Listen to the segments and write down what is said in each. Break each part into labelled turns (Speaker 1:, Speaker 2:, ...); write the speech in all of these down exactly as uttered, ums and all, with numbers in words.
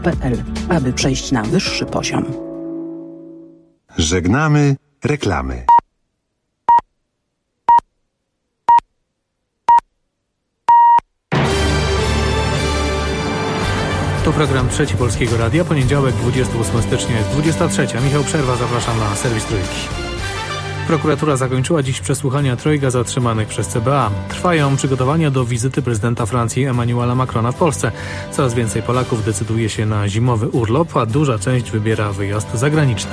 Speaker 1: p l, aby przejść na wyższy poziom.
Speaker 2: Żegnamy reklamy.
Speaker 3: To program Trzeci Polskiego Radia, poniedziałek dwudziestego ósmego stycznia jest dwudziesta trzecia. Michał Przerwa, zapraszam na serwis Trójki. Prokuratura zakończyła dziś przesłuchania trojga zatrzymanych przez C B A. Trwają przygotowania do wizyty prezydenta Francji Emmanuela Macrona w Polsce. Coraz więcej Polaków decyduje się na zimowy urlop, a duża część wybiera wyjazd zagraniczny.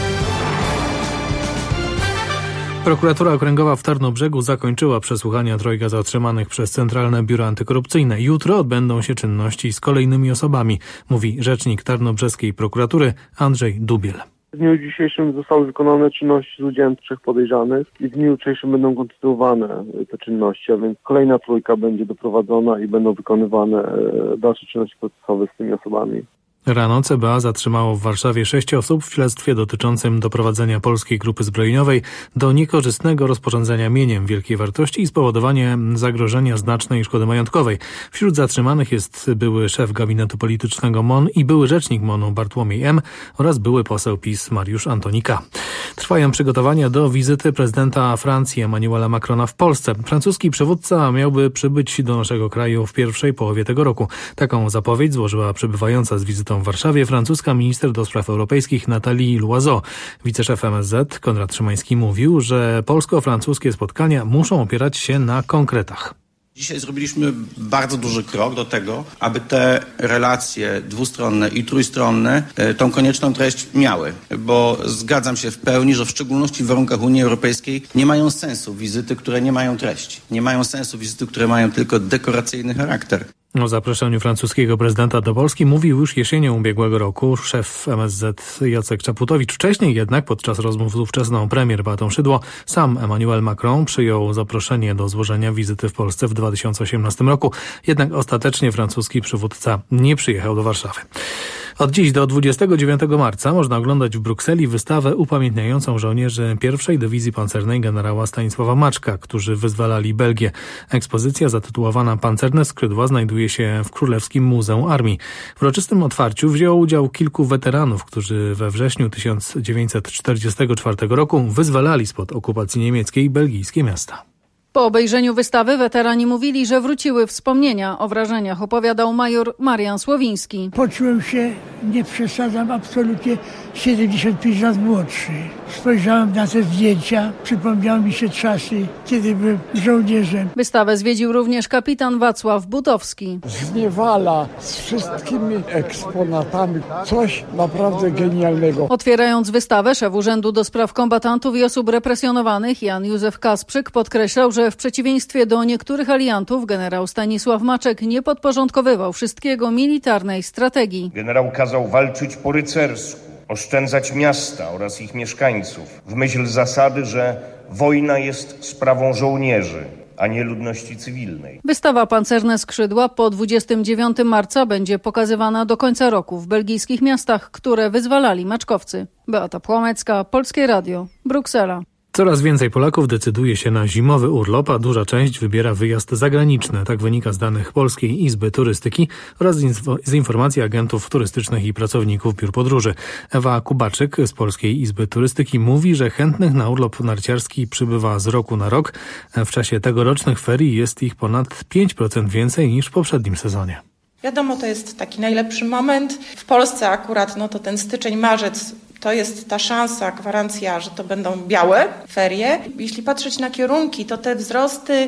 Speaker 3: Prokuratura Okręgowa w Tarnobrzegu zakończyła przesłuchania trojga zatrzymanych przez Centralne Biuro Antykorupcyjne. Jutro odbędą się czynności z kolejnymi osobami, mówi rzecznik tarnobrzeskiej prokuratury Andrzej Dubiel.
Speaker 4: W dniu dzisiejszym zostały wykonane czynności z udziałem trzech podejrzanych i w dniu jutrzejszym będą kontynuowane te czynności, a więc kolejna trójka będzie doprowadzona i będą wykonywane dalsze czynności procesowe z tymi osobami.
Speaker 3: Rano C B A zatrzymało w Warszawie sześć osób w śledztwie dotyczącym doprowadzenia polskiej grupy zbrojeniowej do niekorzystnego rozporządzenia mieniem wielkiej wartości i spowodowania zagrożenia znacznej szkody majątkowej. Wśród zatrzymanych jest były szef gabinetu politycznego M O N i były rzecznik M O N-u Bartłomiej M. oraz były poseł PiS Mariusz Antonika. Trwają przygotowania do wizyty prezydenta Francji Emmanuela Macrona w Polsce. Francuski przywódca miałby przybyć do naszego kraju w pierwszej połowie tego roku. Taką zapowiedź złożyła przybywająca z wizytą w Warszawie francuska minister do spraw europejskich Nathalie Loiseau. Wiceszef M S Z Konrad Szymański mówił, że polsko-francuskie spotkania muszą opierać się na konkretach.
Speaker 5: Dzisiaj zrobiliśmy bardzo duży krok do tego, aby te relacje dwustronne i trójstronne tą konieczną treść miały, bo zgadzam się w pełni, że w szczególności w warunkach Unii Europejskiej nie mają sensu wizyty, które nie mają treści. Nie mają sensu wizyty, które mają tylko dekoracyjny charakter.
Speaker 3: O zaproszeniu francuskiego prezydenta do Polski mówił już jesienią ubiegłego roku szef M S Z Jacek Czaputowicz. Wcześniej jednak podczas rozmów z ówczesną premier Beatą Szydło sam Emmanuel Macron przyjął zaproszenie do złożenia wizyty w Polsce w dwa tysiące osiemnastym roku. Jednak ostatecznie francuski przywódca nie przyjechał do Warszawy. Od dziś do dwudziestego dziewiątego marca można oglądać w Brukseli wystawę upamiętniającą żołnierzy pierwszej Dywizji Pancernej generała Stanisława Maczka, którzy wyzwalali Belgię. Ekspozycja zatytułowana Pancerne skrzydła znajduje się w Królewskim Muzeum Armii. W uroczystym otwarciu wzięło udział kilku weteranów, którzy we wrześniu tysiąc dziewięćset czterdziestego czwartego roku wyzwalali spod okupacji niemieckiej belgijskie miasta.
Speaker 6: Po obejrzeniu wystawy weterani mówili, że wróciły wspomnienia. O wrażeniach opowiadał major Marian Słowiński.
Speaker 7: Poczułem się, nie przesadzam, absolutnie siedemdziesiąt pięć lat młodszy. Spojrzałem na te zdjęcia, przypomniały mi się czasy, kiedy byłem żołnierzem.
Speaker 6: Wystawę zwiedził również kapitan Wacław Butowski.
Speaker 8: Zniewala z wszystkimi eksponatami coś naprawdę genialnego.
Speaker 6: Otwierając wystawę, szef Urzędu do Spraw Kombatantów i Osób Represjonowanych Jan Józef Kasprzyk podkreślał, że w przeciwieństwie do niektórych aliantów generał Stanisław Maczek nie podporządkowywał wszystkiego militarnej strategii.
Speaker 9: Generał kazał walczyć po rycersku, oszczędzać miasta oraz ich mieszkańców w myśl zasady, że wojna jest sprawą żołnierzy, a nie ludności cywilnej.
Speaker 6: Wystawa Pancerne skrzydła po dwudziestego dziewiątego marca będzie pokazywana do końca roku w belgijskich miastach, które wyzwalali maczkowcy. Beata Płomecka, Polskie Radio, Bruksela.
Speaker 3: Coraz więcej Polaków decyduje się na zimowy urlop, a duża część wybiera wyjazd zagraniczny. Tak wynika z danych Polskiej Izby Turystyki oraz z informacji agentów turystycznych i pracowników biur podróży. Ewa Kubaczyk z Polskiej Izby Turystyki mówi, że chętnych na urlop narciarski przybywa z roku na rok. W czasie tegorocznych ferii jest ich ponad pięć procent więcej niż w poprzednim sezonie.
Speaker 10: Wiadomo, to jest taki najlepszy moment. W Polsce akurat no to ten styczeń, marzec to jest ta szansa, gwarancja, że to będą białe ferie. Jeśli patrzeć na kierunki, to te wzrosty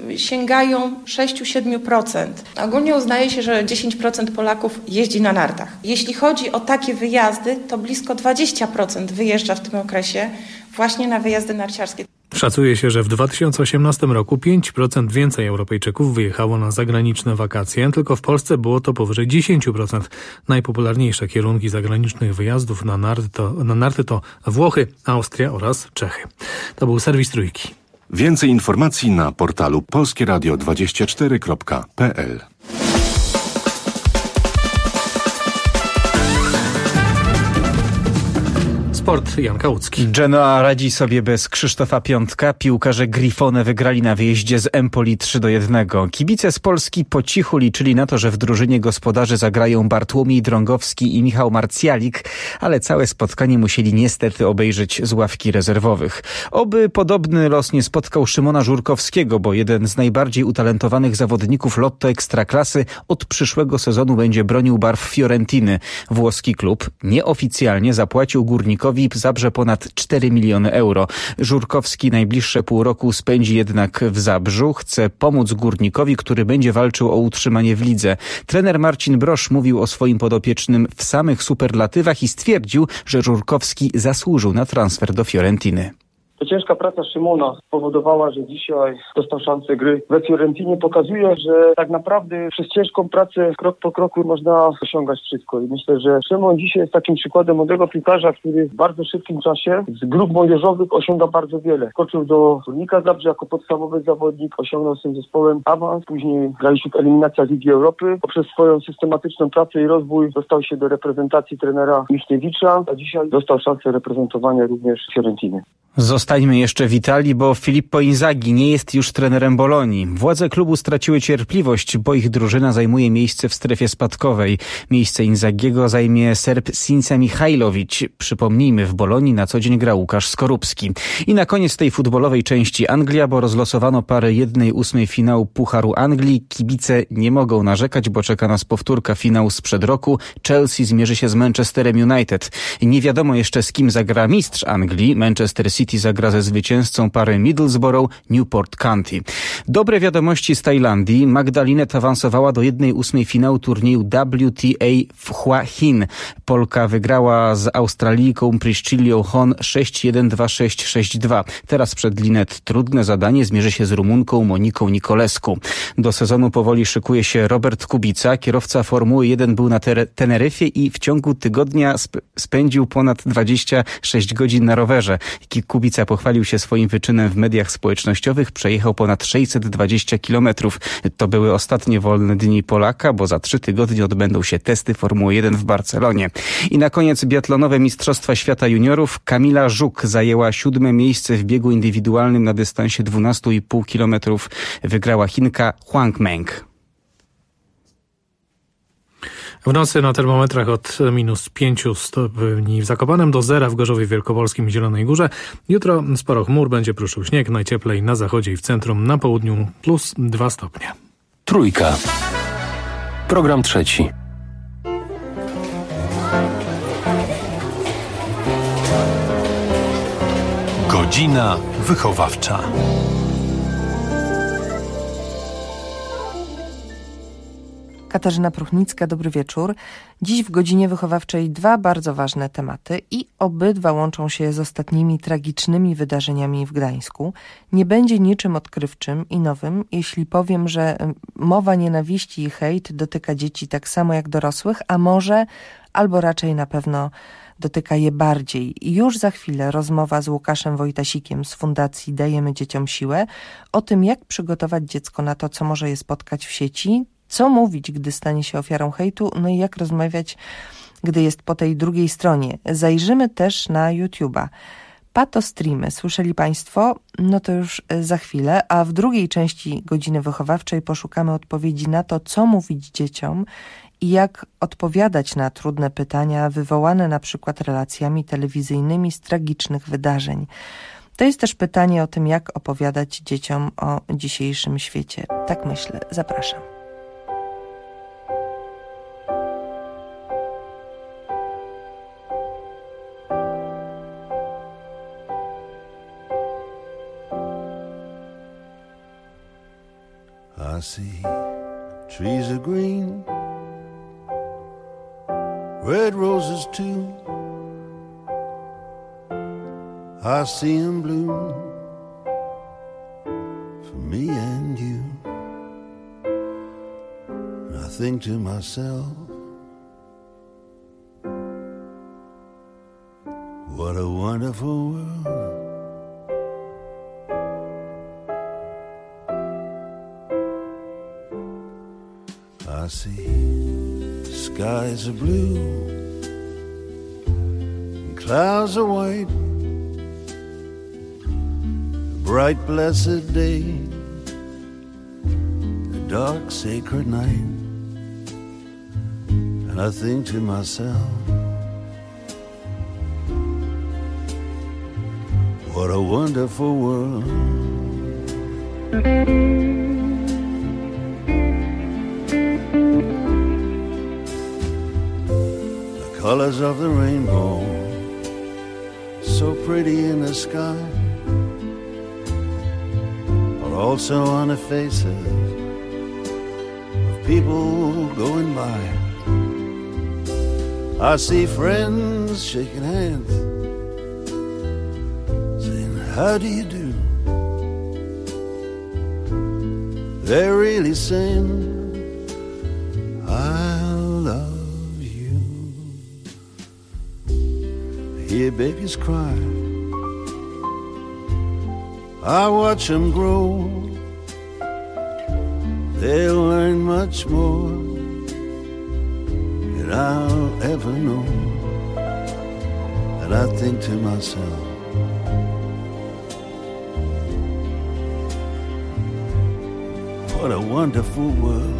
Speaker 10: sięgają sześć do siedmiu procent. Ogólnie uznaje się, że dziesięć procent Polaków jeździ na nartach. Jeśli chodzi o takie wyjazdy, to blisko dwadzieścia procent wyjeżdża w tym okresie właśnie na wyjazdy narciarskie.
Speaker 3: Szacuje się, że w dwa tysiące osiemnastym roku pięć procent więcej Europejczyków wyjechało na zagraniczne wakacje, tylko w Polsce było to powyżej dziesięć procent. Najpopularniejsze kierunki zagranicznych wyjazdów na narty to, na narty to Włochy, Austria oraz Czechy. To był serwis Trójki.
Speaker 2: Więcej informacji na portalu polskieradio dwadzieścia cztery kropka p l.
Speaker 3: Sport, Jan Kałucki.
Speaker 11: Genoa radzi sobie bez Krzysztofa Piątka. Piłkarze Grifone wygrali na wyjeździe z Empoli trzy do jednego. Kibice z Polski po cichu liczyli na to, że w drużynie gospodarzy zagrają Bartłomiej Drągowski i Michał Marcjalik, ale całe spotkanie musieli niestety obejrzeć z ławki rezerwowych. Oby podobny los nie spotkał Szymona Żurkowskiego, bo jeden z najbardziej utalentowanych zawodników Lotto Ekstraklasy od przyszłego sezonu będzie bronił barw Fiorentiny. Włoski klub nieoficjalnie zapłacił Górnikowi w Zabrze ponad cztery miliony euro. Żurkowski najbliższe pół roku spędzi jednak w Zabrzu. Chce pomóc Górnikowi, który będzie walczył o utrzymanie w lidze. Trener Marcin Brosz mówił o swoim podopiecznym w samych superlatywach i stwierdził, że Żurkowski zasłużył na transfer do Fiorentiny.
Speaker 12: To ciężka praca Szymona spowodowała, że dzisiaj dostał szansę gry we Fiorentinie. Pokazuje, że tak naprawdę przez ciężką pracę krok po kroku można osiągać wszystko. I myślę, że Szymon dzisiaj jest takim przykładem młodego piłkarza, który w bardzo szybkim czasie z grup młodzieżowych osiąga bardzo wiele. Skoczył do Górnika Zabrze jako podstawowy zawodnik, osiągnął z tym zespołem awans, później graliśmy w eliminacjach Ligi Europy. Poprzez swoją systematyczną pracę i rozwój dostał się do reprezentacji trenera Michniewicza, a dzisiaj dostał szansę reprezentowania również Fiorentiny.
Speaker 11: Zostańmy jeszcze w Italii, bo Filippo Inzaghi nie jest już trenerem Bolonii. Władze klubu straciły cierpliwość, bo ich drużyna zajmuje miejsce w strefie spadkowej. Miejsce Inzaghiego zajmie Serb Sinisa Mihajlović. Przypomnijmy, w Bolonii na co dzień gra Łukasz Skorupski. I na koniec tej futbolowej części Anglia, bo rozlosowano parę jednej ósmej finału Pucharu Anglii. Kibice nie mogą narzekać, bo czeka nas powtórka finału sprzed roku. Chelsea zmierzy się z Manchesterem United. Nie wiadomo jeszcze, z kim zagra mistrz Anglii. Manchester City City zagra ze zwycięzcą pary Middlesbrough Newport County. Dobre wiadomości z Tajlandii. Magdalinet awansowała do jednej ósmej finału turnieju W T A w Hua Hin. Polka wygrała z Australijką Priscillią Hon sześć jeden, dwa sześć, sześć dwa. Teraz przed Linet trudne zadanie, zmierzy się z Rumunką Moniką Nikolescu. Do sezonu powoli szykuje się Robert Kubica. Kierowca Formuły jeden był na Teneryfie i w ciągu tygodnia sp- spędził ponad dwadzieścia sześć godzin na rowerze. Kubica pochwalił się swoim wyczynem w mediach społecznościowych. Przejechał ponad sześćset dwadzieścia kilometrów. To były ostatnie wolne dni Polaka, bo za trzy tygodnie odbędą się testy Formuły jeden w Barcelonie. I na koniec biatlonowe Mistrzostwa Świata Juniorów. Kamila Żuk zajęła siódme miejsce w biegu indywidualnym na dystansie dwanaście i pół kilometrów. Wygrała Chinka Huang Meng.
Speaker 3: W nocy na termometrach od minus pięciu stopni w Zakopanem do zera w Gorzowie Wielkopolskim i Zielonej Górze. Jutro sporo chmur, będzie pruszył śnieg, najcieplej na zachodzie i w centrum, na południu plus dwa stopnie.
Speaker 13: Trójka. Program trzeci.
Speaker 2: Godzina wychowawcza.
Speaker 14: Katarzyna Pruchnicka, dobry wieczór. Dziś w godzinie wychowawczej dwa bardzo ważne tematy i obydwa łączą się z ostatnimi tragicznymi wydarzeniami w Gdańsku. Nie będzie niczym odkrywczym i nowym, jeśli powiem, że mowa nienawiści i hejt dotyka dzieci tak samo jak dorosłych, a może, albo raczej na pewno dotyka je bardziej. I już za chwilę rozmowa z Łukaszem Wojtasikiem z Fundacji Dajemy Dzieciom Siłę o tym, jak przygotować dziecko na to, co może je spotkać w sieci, co mówić, gdy stanie się ofiarą hejtu, no i jak rozmawiać, gdy jest po tej drugiej stronie. Zajrzymy też na YouTube'a. Patostreamy, słyszeli Państwo? No to już za chwilę, a w drugiej części godziny wychowawczej poszukamy odpowiedzi na to, co mówić dzieciom i jak odpowiadać na trudne pytania wywołane na przykład relacjami telewizyjnymi z tragicznych wydarzeń. To jest też pytanie o tym, jak opowiadać dzieciom o dzisiejszym świecie. Tak myślę. Zapraszam.
Speaker 15: I see trees are green, red roses too. I see them bloom for me and you. And I think to myself, what a wonderful world. I see skies are blue, clouds are white, a bright blessed day, a dark sacred night, and I think to myself, what a wonderful world. The colors of the rainbow, so pretty in the sky, are also on the faces of people going by. I see friends shaking hands, saying, how do you do? They're really saying, I love you. I hear babies cry, I watch them grow. They'll learn much more than I'll ever know. And I think to myself, what a wonderful world.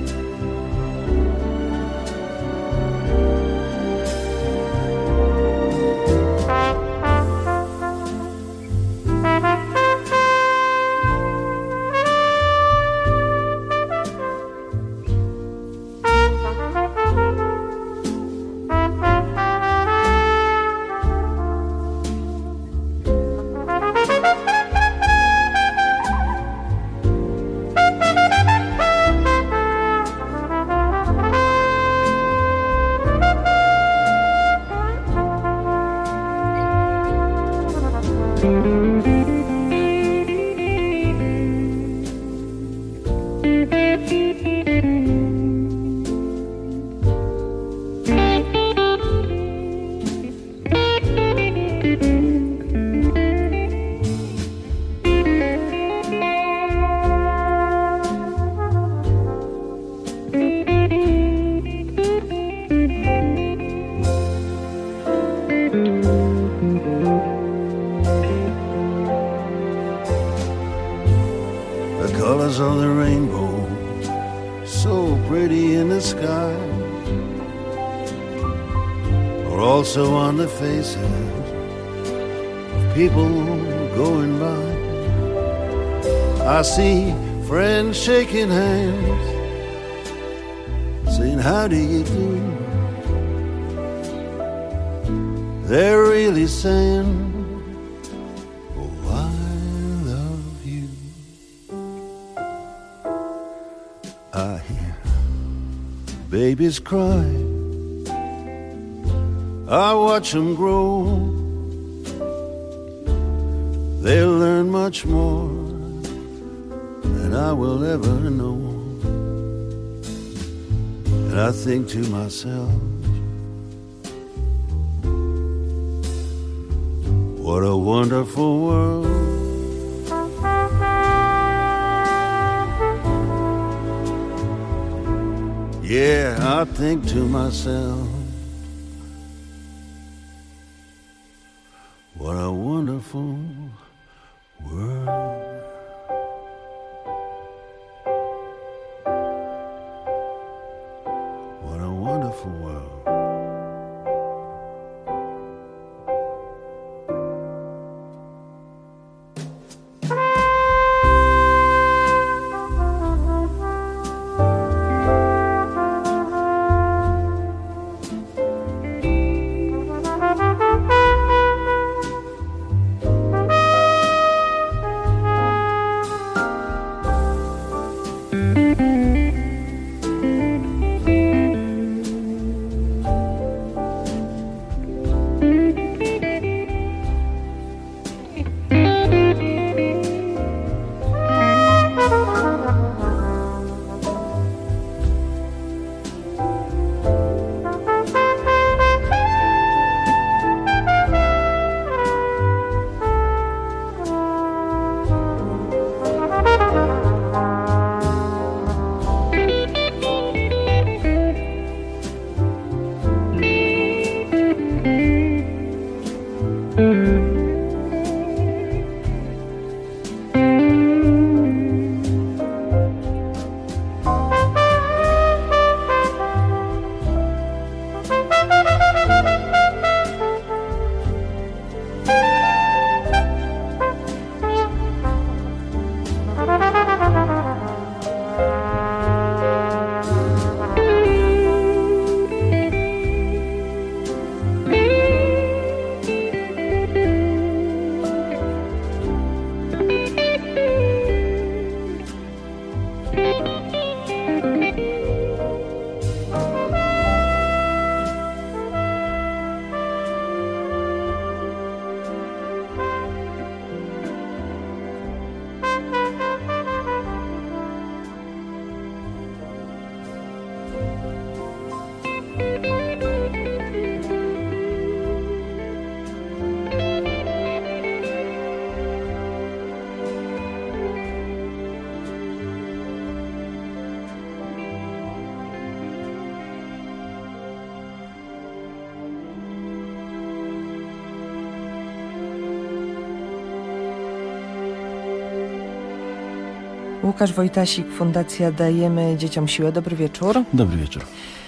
Speaker 15: Of the rainbow, so pretty in the sky, are also on the faces of people going by. I see friends shaking hands, saying, how do you do? They're really saying, I hear babies cry, I watch them grow. They'll learn much more than I will ever know. And I think to myself, what a wonderful world. Yeah, I think to myself, what a wonderful world. What a wonderful world.
Speaker 14: Łukasz Wojtasik, Fundacja Dajemy Dzieciom Siłę. Dobry wieczór.
Speaker 16: Dobry wieczór.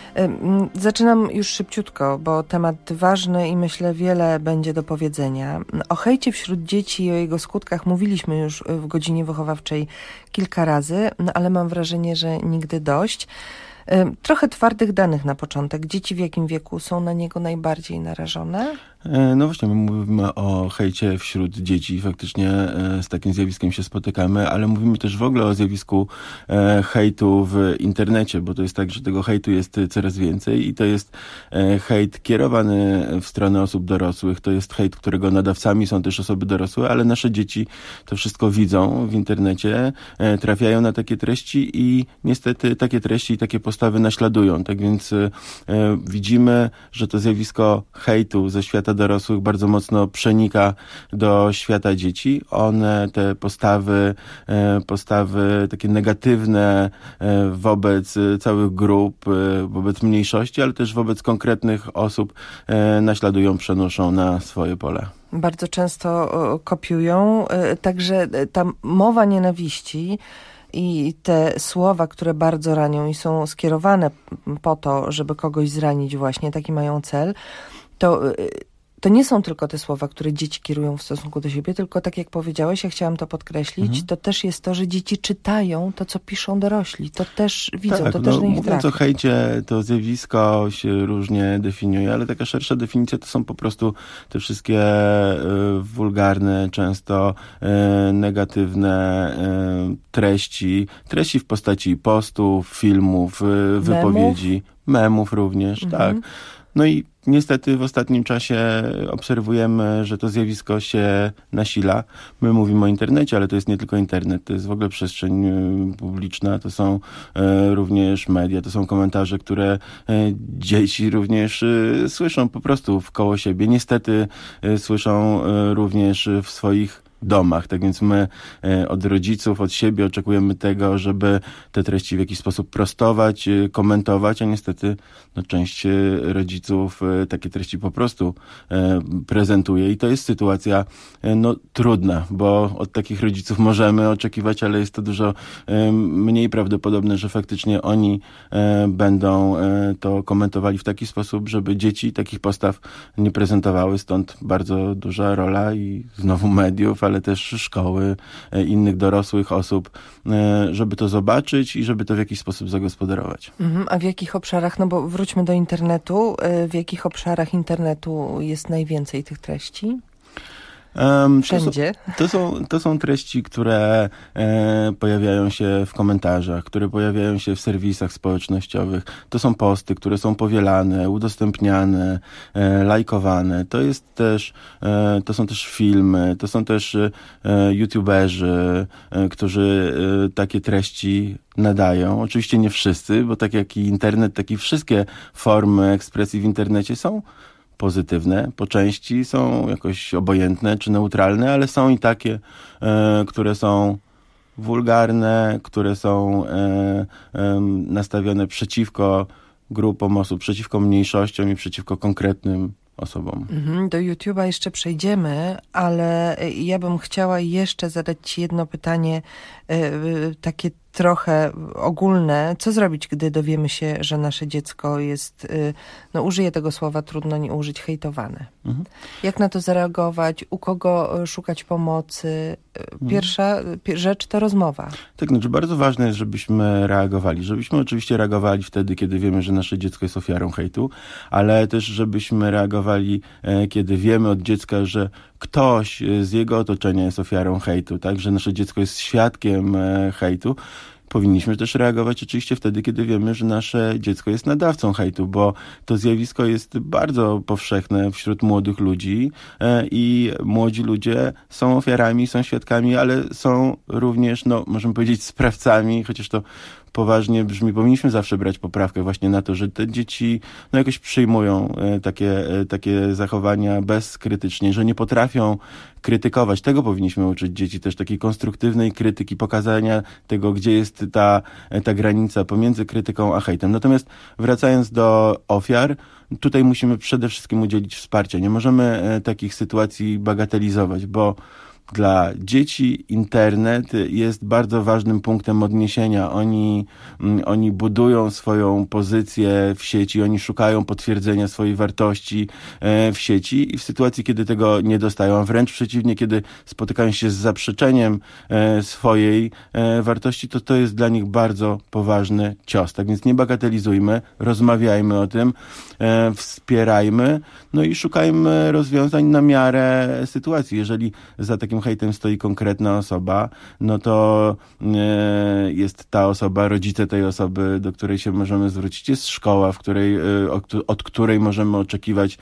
Speaker 14: Zaczynam już szybciutko, bo temat ważny i myślę wiele będzie do powiedzenia. O hejcie wśród dzieci i o jego skutkach mówiliśmy już w godzinie wychowawczej kilka razy, no ale mam wrażenie, że nigdy dość. Trochę twardych danych na początek. Dzieci w jakim wieku są na niego najbardziej narażone?
Speaker 16: No właśnie, my mówimy o hejcie wśród dzieci. Faktycznie z takim zjawiskiem się spotykamy, ale mówimy też w ogóle o zjawisku hejtu w internecie, bo to jest tak, że tego hejtu jest coraz więcej i to jest hejt kierowany w stronę osób dorosłych. To jest hejt, którego nadawcami są też osoby dorosłe, ale nasze dzieci to wszystko widzą w internecie, trafiają na takie treści i niestety takie treści i takie postawy naśladują. Tak więc widzimy, że to zjawisko hejtu ze świata dorosłych bardzo mocno przenika do świata dzieci. One, te postawy, postawy takie negatywne wobec całych grup, wobec mniejszości, ale też wobec konkretnych osób naśladują, przenoszą na swoje pole.
Speaker 14: Bardzo często kopiują. Także ta mowa nienawiści i te słowa, które bardzo ranią i są skierowane po to, żeby kogoś zranić właśnie, taki mają cel, to to nie są tylko te słowa, które dzieci kierują w stosunku do siebie, tylko tak jak powiedziałeś, ja chciałam to podkreślić, mhm. to też jest to, że dzieci czytają to, co piszą dorośli. To też widzą,
Speaker 16: tak,
Speaker 14: to
Speaker 16: no,
Speaker 14: też na ich
Speaker 16: mówiąc
Speaker 14: trafia.
Speaker 16: o hejcie, to zjawisko się różnie definiuje, ale taka szersza definicja to są po prostu te wszystkie y, wulgarne, często y, negatywne y, treści. Treści w postaci postów, filmów, y, wypowiedzi, memów również, mhm. tak. No i niestety w ostatnim czasie obserwujemy, że to zjawisko się nasila. My mówimy o internecie, ale to jest nie tylko internet, to jest w ogóle przestrzeń publiczna, to są również media, to są komentarze, które dzieci również słyszą po prostu wkoło siebie. Niestety słyszą również w swoich domach. Tak więc my od rodziców, od siebie oczekujemy tego, żeby te treści w jakiś sposób prostować, komentować, a niestety no, część rodziców takie treści po prostu prezentuje i to jest sytuacja no, trudna, bo od takich rodziców możemy oczekiwać, ale jest to dużo mniej prawdopodobne, że faktycznie oni będą to komentowali w taki sposób, żeby dzieci takich postaw nie prezentowały, stąd bardzo duża rola i znowu mediów, ale też szkoły, innych dorosłych osób, żeby to zobaczyć i żeby to w jakiś sposób zagospodarować.
Speaker 14: Mhm, a w jakich obszarach, no bo wróćmy do internetu, w jakich obszarach internetu jest najwięcej tych treści?
Speaker 16: Um,
Speaker 14: Wszędzie.
Speaker 16: To są, to są, to są treści, które e, pojawiają się w komentarzach, które pojawiają się w serwisach społecznościowych. To są posty, które są powielane, udostępniane, e, lajkowane. To jest też, e, to są też filmy, to są też e, youtuberzy, e, którzy e, takie treści nadają. Oczywiście nie wszyscy, bo tak jak i internet, tak i wszystkie formy ekspresji w internecie są pozytywne, po części są jakoś obojętne czy neutralne, ale są i takie, e, które są wulgarne, które są e, e, nastawione przeciwko grupom osób, przeciwko mniejszościom i przeciwko konkretnym osobom.
Speaker 14: Mhm, do YouTube'a jeszcze przejdziemy, ale ja bym chciała jeszcze zadać ci jedno pytanie, e, takie trochę ogólne. Co zrobić, gdy dowiemy się, że nasze dziecko jest, no użyję tego słowa, trudno nie użyć, hejtowane? Mhm. Jak na to zareagować? U kogo szukać pomocy? Pierwsza mhm. rzecz to rozmowa.
Speaker 16: Tak, znaczy bardzo ważne jest, żebyśmy reagowali. Żebyśmy oczywiście reagowali wtedy, kiedy wiemy, że nasze dziecko jest ofiarą hejtu, ale też żebyśmy reagowali, kiedy wiemy od dziecka, że ktoś z jego otoczenia jest ofiarą hejtu, tak, że nasze dziecko jest świadkiem hejtu. Powinniśmy też reagować oczywiście wtedy, kiedy wiemy, że nasze dziecko jest nadawcą hejtu, bo to zjawisko jest bardzo powszechne wśród młodych ludzi i młodzi ludzie są ofiarami, są świadkami, ale są również, no, możemy powiedzieć, sprawcami, chociaż to poważnie brzmi, powinniśmy zawsze brać poprawkę właśnie na to, że te dzieci no jakoś przyjmują takie, takie zachowania bezkrytycznie, że nie potrafią krytykować. Tego powinniśmy uczyć dzieci, też takiej konstruktywnej krytyki, pokazania tego, gdzie jest ta, ta granica pomiędzy krytyką a hejtem. Natomiast wracając do ofiar, tutaj musimy przede wszystkim udzielić wsparcia. Nie możemy takich sytuacji bagatelizować, bo dla dzieci internet jest bardzo ważnym punktem odniesienia. Oni, oni budują swoją pozycję w sieci, oni szukają potwierdzenia swojej wartości w sieci i w sytuacji, kiedy tego nie dostają, a wręcz przeciwnie, kiedy spotykają się z zaprzeczeniem swojej wartości, to to jest dla nich bardzo poważny cios. Tak więc nie bagatelizujmy, rozmawiajmy o tym, wspierajmy, no i szukajmy rozwiązań na miarę sytuacji. Jeżeli za takim hejtem stoi konkretna osoba, no to jest ta osoba, rodzice tej osoby, do której się możemy zwrócić, jest szkoła, w której, od której możemy oczekiwać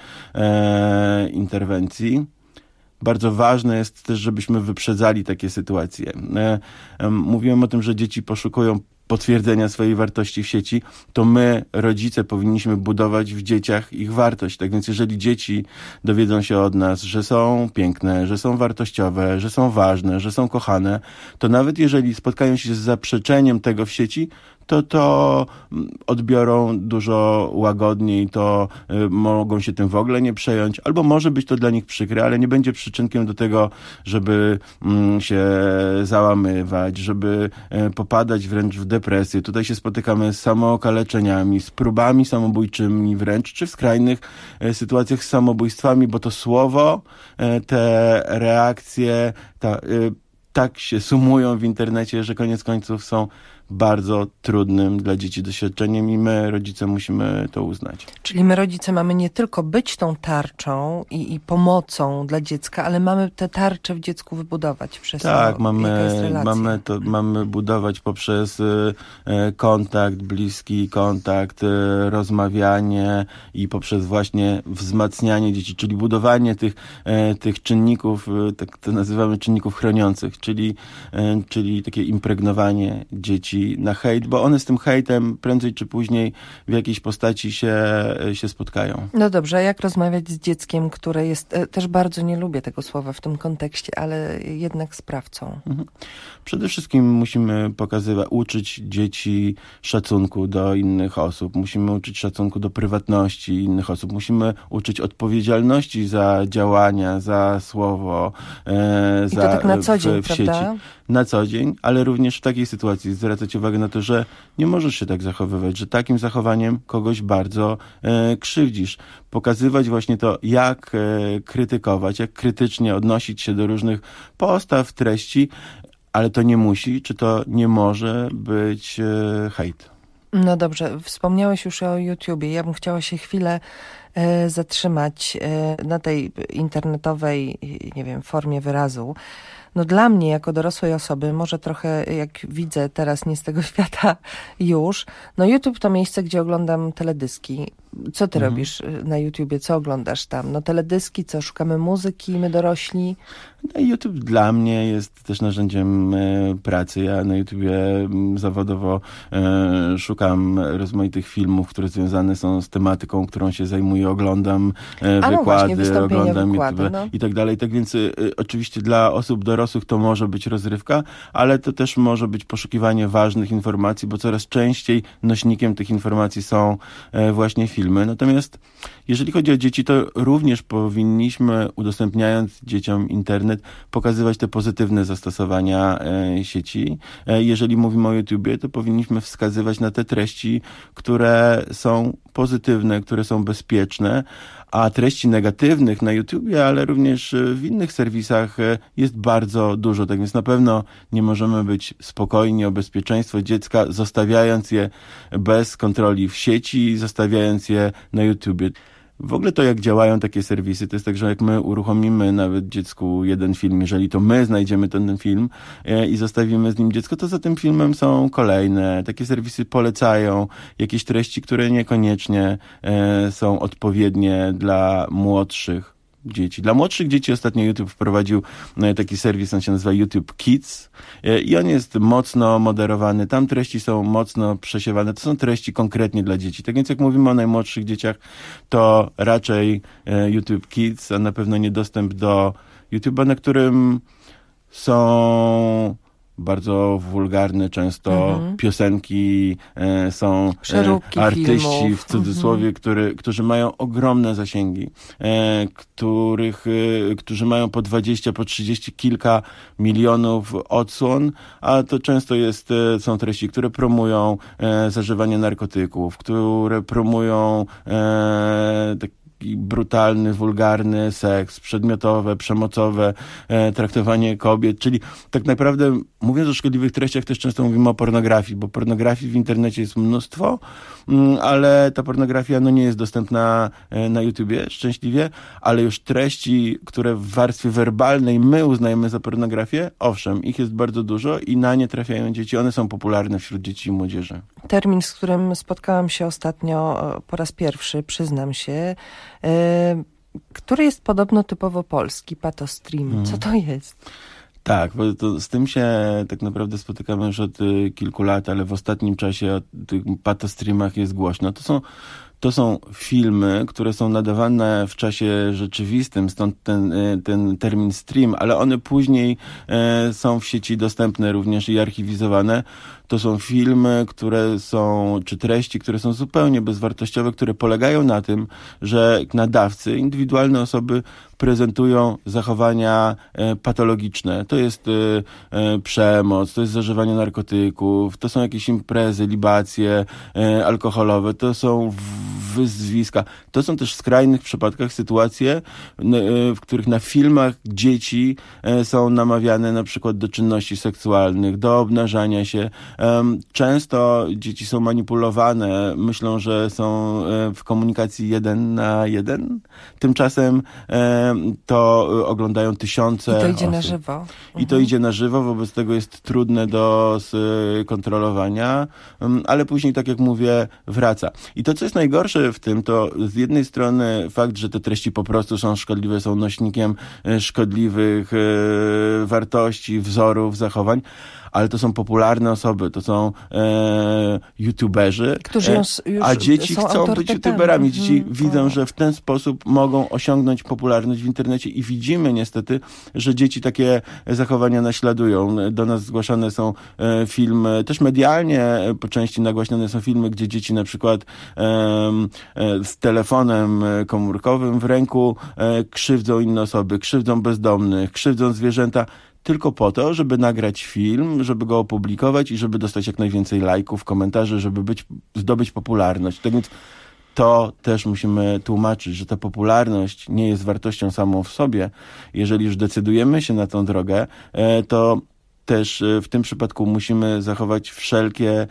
Speaker 16: interwencji. Bardzo ważne jest też, żebyśmy wyprzedzali takie sytuacje. Mówiłem o tym, że dzieci poszukują potwierdzenia swojej wartości w sieci, to my, rodzice, powinniśmy budować w dzieciach ich wartość. Tak więc jeżeli dzieci dowiedzą się od nas, że są piękne, że są wartościowe, że są ważne, że są kochane, to nawet jeżeli spotkają się z zaprzeczeniem tego w sieci, to to odbiorą dużo łagodniej, to y, mogą się tym w ogóle nie przejąć, albo może być to dla nich przykre, ale nie będzie przyczynkiem do tego, żeby mm, się załamywać, żeby y, popadać wręcz w depresję. Tutaj się spotykamy z samookaleczeniami, z próbami samobójczymi wręcz, czy w skrajnych y, sytuacjach z samobójstwami, bo to słowo, y, te reakcje, ta, y, tak się sumują w internecie, że koniec końców są bardzo trudnym dla dzieci doświadczeniem i my, rodzice, musimy to uznać.
Speaker 14: Czyli my, rodzice, mamy nie tylko być tą tarczą i, i pomocą dla dziecka, ale mamy tę tarczę w dziecku wybudować przez
Speaker 16: tak,
Speaker 14: to,
Speaker 16: mamy, mamy to mamy budować poprzez y, kontakt, bliski kontakt, y, rozmawianie i poprzez właśnie wzmacnianie dzieci, czyli budowanie tych, y, tych czynników, y, tak to nazywamy czynników chroniących, czyli, y, czyli takie impregnowanie dzieci na hejt, bo one z tym hejtem prędzej czy później w jakiejś postaci się, się spotkają.
Speaker 14: No dobrze, a jak rozmawiać z dzieckiem, które jest, też bardzo nie lubię tego słowa w tym kontekście, ale jednak sprawcą?
Speaker 16: Mhm. Przede wszystkim musimy pokazywać, uczyć dzieci szacunku do innych osób, musimy uczyć szacunku do prywatności innych osób, musimy uczyć odpowiedzialności za działania, za słowo, e,
Speaker 14: I
Speaker 16: za,
Speaker 14: to tak na co dzień,
Speaker 16: w, w
Speaker 14: prawda?
Speaker 16: sieci. Na co dzień, ale również w takiej sytuacji zwracać uwagę na to, że nie możesz się tak zachowywać, że takim zachowaniem kogoś bardzo e, krzywdzisz. Pokazywać właśnie to, jak e, krytykować, jak krytycznie odnosić się do różnych postaw, treści, ale to nie musi, czy to nie może być e, hejt.
Speaker 14: No dobrze, wspomniałeś już o YouTubie. Ja bym chciała się chwilę e, zatrzymać e, na tej internetowej, nie wiem, formie wyrazu. No dla mnie, jako dorosłej osoby, może trochę, jak widzę teraz, nie z tego świata już, no YouTube to miejsce, gdzie oglądam teledyski. Co ty mhm. robisz na YouTubie? Co oglądasz tam? No teledyski, co? Szukamy muzyki, my dorośli?
Speaker 16: No, YouTube dla mnie jest też narzędziem e, pracy. Ja na YouTubie zawodowo e, szukam rozmaitych filmów, które związane są z tematyką, którą się zajmuję, oglądam e,
Speaker 14: A no
Speaker 16: wykłady,
Speaker 14: właśnie,
Speaker 16: oglądam
Speaker 14: wykłady,
Speaker 16: YouTube
Speaker 14: no.
Speaker 16: i tak dalej. Tak więc e, oczywiście dla osób dorosłych to może być rozrywka, ale to też może być poszukiwanie ważnych informacji, bo coraz częściej nośnikiem tych informacji są e, właśnie filmy. Natomiast jeżeli chodzi o dzieci, to również powinniśmy, udostępniając dzieciom internet, pokazywać te pozytywne zastosowania e, sieci. E, jeżeli mówimy o YouTubie, to powinniśmy wskazywać na te treści, które są pozytywne, które są bezpieczne, a treści negatywnych na YouTubie, ale również w innych serwisach jest bardzo dużo. Tak więc na pewno nie możemy być spokojni o bezpieczeństwo dziecka, zostawiając je bez kontroli w sieci, zostawiając je na YouTubie. W ogóle to, jak działają takie serwisy, to jest tak, że jak my uruchomimy nawet dziecku jeden film, jeżeli to my znajdziemy ten, ten film e, i zostawimy z nim dziecko, to za tym filmem są kolejne. Takie serwisy polecają jakieś treści, które niekoniecznie e, są odpowiednie dla młodszych dzieci. Dla młodszych dzieci ostatnio YouTube wprowadził taki serwis, on się nazywa YouTube Kids i on jest mocno moderowany. Tam treści są mocno przesiewane. To są treści konkretnie dla dzieci. Tak więc jak mówimy o najmłodszych dzieciach, to raczej YouTube Kids, a na pewno nie dostęp do YouTube'a, na którym są bardzo wulgarne często
Speaker 14: Mhm.
Speaker 16: piosenki, e, są
Speaker 14: Przeróbki
Speaker 16: e, artyści
Speaker 14: filmów.
Speaker 16: w cudzysłowie,
Speaker 14: Mhm.
Speaker 16: który, którzy mają ogromne zasięgi, e, których, e, którzy mają po dwadzieścia, po trzydzieści kilka milionów odsłon, a to często jest, e, są treści, które promują e, zażywanie narkotyków, które promują e, tak brutalny, wulgarny seks, przedmiotowe, przemocowe e, traktowanie kobiet, czyli tak naprawdę mówiąc o szkodliwych treściach też często mówimy o pornografii, bo pornografii w internecie jest mnóstwo, mm, ale ta pornografia no nie jest dostępna e, na YouTubie, szczęśliwie, ale już treści, które w warstwie werbalnej my uznajemy za pornografię, owszem, ich jest bardzo dużo i na nie trafiają dzieci, one są popularne wśród dzieci i młodzieży.
Speaker 14: Termin, z którym spotkałam się ostatnio e, po raz pierwszy, przyznam się, e, który jest podobno typowo polski, patostream.
Speaker 16: Mhm.
Speaker 14: Co to jest?
Speaker 16: Tak, bo to z tym się tak naprawdę spotykamy już od y, kilku lat, ale w ostatnim czasie o tych patostreamach jest głośno. To są To są filmy, które są nadawane w czasie rzeczywistym, stąd ten, ten termin stream, ale one później e, są w sieci dostępne również i archiwizowane. To są filmy, które są, czy treści, które są zupełnie bezwartościowe, które polegają na tym, że nadawcy, indywidualne osoby prezentują zachowania e, patologiczne. To jest e, e, przemoc, to jest zażywanie narkotyków, to są jakieś imprezy, libacje e, alkoholowe, to są wyzwiska. To są też w skrajnych przypadkach sytuacje, e, w których na filmach dzieci e, są namawiane na przykład do czynności seksualnych, do obnażania się. E, często dzieci są manipulowane, myślą, że są e, w komunikacji jeden na jeden. Tymczasem e, to oglądają tysiące osób.
Speaker 14: I to idzie
Speaker 16: osób.
Speaker 14: na żywo.
Speaker 16: I to
Speaker 14: Mhm.
Speaker 16: idzie na żywo, wobec tego jest trudne do skontrolowania, ale później, tak jak mówię, wraca. I to, co jest najgorsze w tym, to z jednej strony fakt, że te treści po prostu są szkodliwe, są nośnikiem szkodliwych wartości, wzorów, zachowań, ale to są popularne osoby, to są e, youtuberzy,
Speaker 14: Którzy już, już
Speaker 16: a dzieci
Speaker 14: są
Speaker 16: chcą być
Speaker 14: autorytetami.
Speaker 16: youtuberami. Dzieci
Speaker 14: Mhm,
Speaker 16: widzą,
Speaker 14: tak.
Speaker 16: że w ten sposób mogą osiągnąć popularność w internecie i widzimy niestety, że dzieci takie zachowania naśladują. Do nas zgłaszane są e, filmy, też medialnie e, po części nagłaśniane są filmy, gdzie dzieci na przykład e, e, z telefonem komórkowym w ręku e, krzywdzą inne osoby, krzywdzą bezdomnych, krzywdzą zwierzęta, tylko po to, żeby nagrać film, żeby go opublikować i żeby dostać jak najwięcej lajków, komentarzy, żeby być, zdobyć popularność. Tak więc to też musimy tłumaczyć, że ta popularność nie jest wartością samą w sobie. Jeżeli już decydujemy się na tą drogę, to też w tym przypadku musimy zachować wszelkie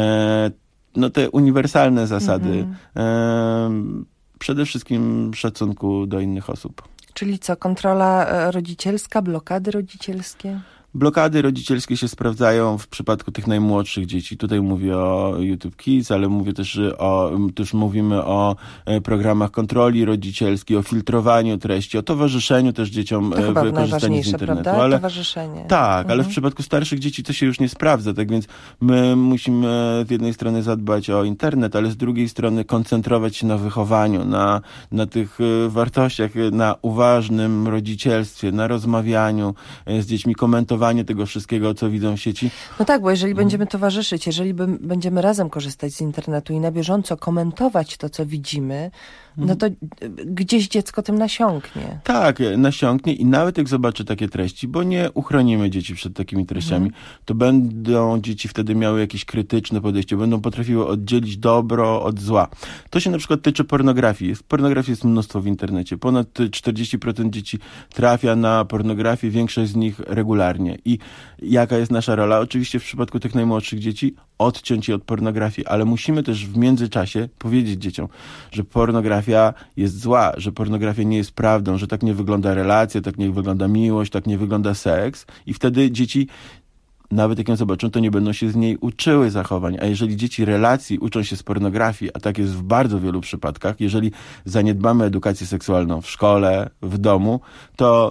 Speaker 16: no te uniwersalne zasady. Mhm. Przede wszystkim szacunku do innych osób.
Speaker 14: Czyli co, kontrola rodzicielska, blokady rodzicielskie?
Speaker 16: Blokady rodzicielskie się sprawdzają w przypadku tych najmłodszych dzieci. Tutaj mówię o YouTube Kids, ale mówię też o, też mówimy o programach kontroli rodzicielskiej, o filtrowaniu treści, o towarzyszeniu też dzieciom
Speaker 14: to chyba
Speaker 16: w korzystaniu z internetu.
Speaker 14: Prawda?
Speaker 16: Ale,
Speaker 14: towarzyszenie.
Speaker 16: Tak,
Speaker 14: mhm.
Speaker 16: ale w przypadku starszych dzieci to się już nie sprawdza, tak więc my musimy z jednej strony zadbać o internet, ale z drugiej strony koncentrować się na wychowaniu, na, na tych wartościach, na uważnym rodzicielstwie, na rozmawianiu z dziećmi, komentowaniu tego wszystkiego, co widzą w sieci.
Speaker 14: No tak, bo jeżeli będziemy towarzyszyć, jeżeli będziemy razem korzystać z internetu i na bieżąco komentować to, co widzimy, no to gdzieś dziecko tym nasiąknie.
Speaker 16: Tak, nasiąknie i nawet jak zobaczy takie treści, bo nie uchronimy dzieci przed takimi treściami, mhm. to będą dzieci wtedy miały jakieś krytyczne podejście, będą potrafiły oddzielić dobro od zła. To się na przykład tyczy pornografii. Pornografii jest mnóstwo w internecie. Ponad czterdzieści procent dzieci trafia na pornografię, większość z nich regularnie. I jaka jest nasza rola? Oczywiście w przypadku tych najmłodszych dzieci odciąć je od pornografii, ale musimy też w międzyczasie powiedzieć dzieciom, że pornografia jest zła, że pornografia nie jest prawdą, że tak nie wygląda relacja, tak nie wygląda miłość, tak nie wygląda seks i wtedy dzieci, nawet jak ją zobaczą, to nie będą się z niej uczyły zachowań, a jeżeli dzieci relacji uczą się z pornografii, a tak jest w bardzo wielu przypadkach, jeżeli zaniedbamy edukację seksualną w szkole, w domu, to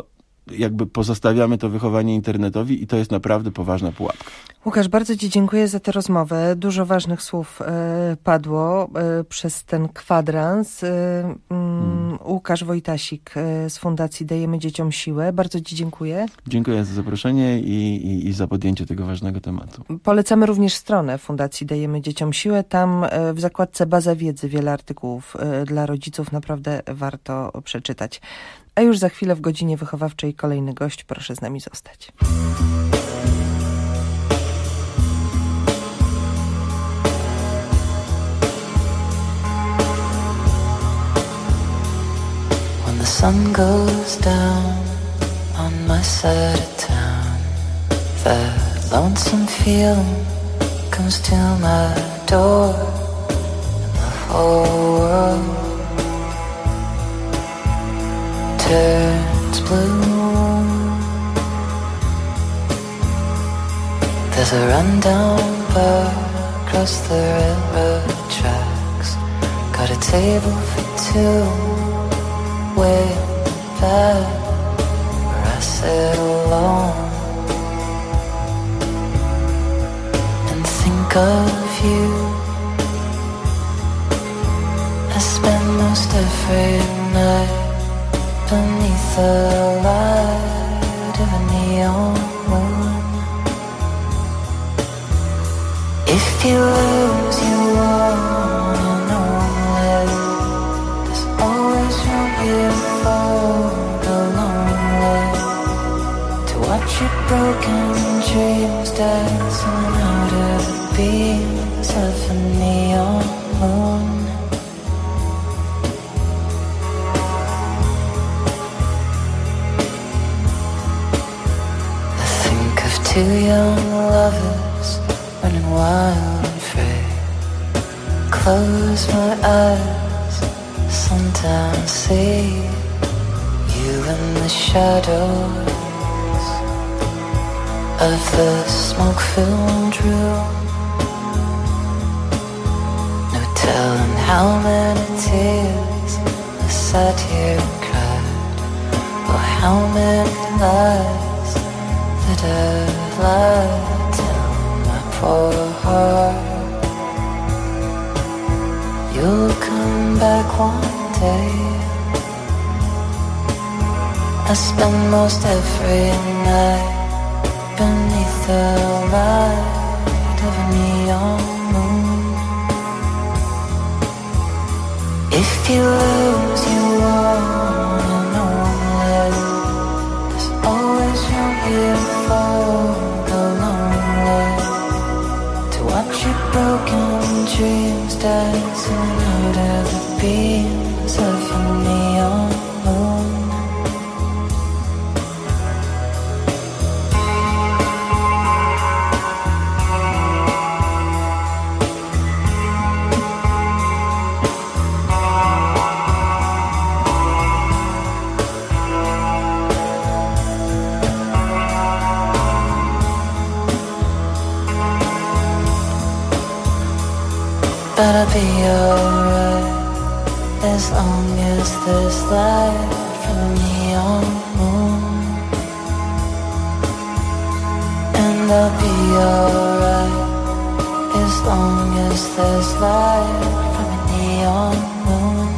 Speaker 16: jakby pozostawiamy to wychowanie internetowi i to jest naprawdę poważna pułapka.
Speaker 14: Łukasz, bardzo Ci dziękuję za tę rozmowę. Dużo ważnych słów e, padło e, przez ten kwadrans. E, mm, Łukasz Wojtasik e, z Fundacji Dajemy Dzieciom Siłę. Bardzo Ci dziękuję. Dziękuję
Speaker 16: za zaproszenie i, i, i za podjęcie tego ważnego tematu.
Speaker 14: Polecamy również stronę Fundacji Dajemy Dzieciom Siłę. Tam e, w zakładce Baza Wiedzy wiele artykułów e, dla rodziców naprawdę warto przeczytać. A już za chwilę w godzinie wychowawczej kolejny gość. Proszę z nami zostać.
Speaker 17: The sun goes down on my side of town. The lonesome feeling comes to my door, and the whole world turns blue. There's a rundown bar across the railroad tracks. Got a table for two way back where I sit alone and think of you. I spend most every night beneath the light of a neon moon. If you lose, you wanna know that there's always room here for the lonely to watch your broken dreams dancing out of the beams of a neon moon. I think of two young lovers running wild and free. Close my eyes, sometimes see you in the shadows of the smoke-filled room. No telling how many tears I sat here and cried, or how many lies that I've lied to my poor heart. You'll come back one day. I spend most every night beneath the light of a neon moon. If you lose, you wanna know that there's always room here for the lonely to watch your broken dreams dancing out of the beams of a neon moon. But I'll be alright as long as there's light from a neon moon. And I'll be alright as long as there's light from a neon moon.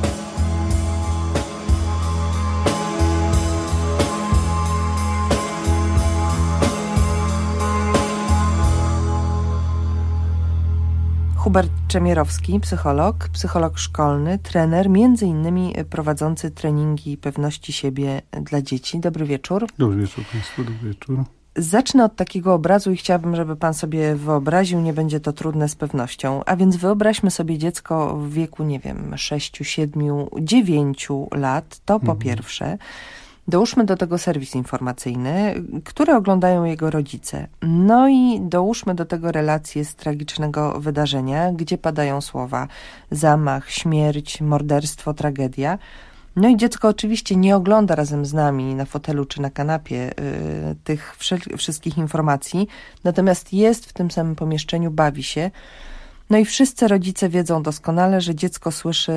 Speaker 14: Hubert Czemierowski, psycholog, psycholog szkolny, trener, między innymi prowadzący treningi pewności siebie dla dzieci. Dobry wieczór.
Speaker 18: Dobry wieczór Państwu, dobry wieczór.
Speaker 14: Zacznę od takiego obrazu i chciałabym, żeby Pan sobie wyobraził, nie będzie to trudne z pewnością. A więc wyobraźmy sobie dziecko w wieku, nie wiem, sześciu, siedmiu, dziewięciu lat, to po mhm. pierwsze. Dołóżmy do tego serwis informacyjny, który oglądają jego rodzice. No i dołóżmy do tego relacje z tragicznego wydarzenia, gdzie padają słowa zamach, śmierć, morderstwo, tragedia. No i dziecko oczywiście nie ogląda razem z nami na fotelu czy na kanapie y, tych wszystkich informacji, natomiast jest w tym samym pomieszczeniu, bawi się. No i wszyscy rodzice wiedzą doskonale, że dziecko słyszy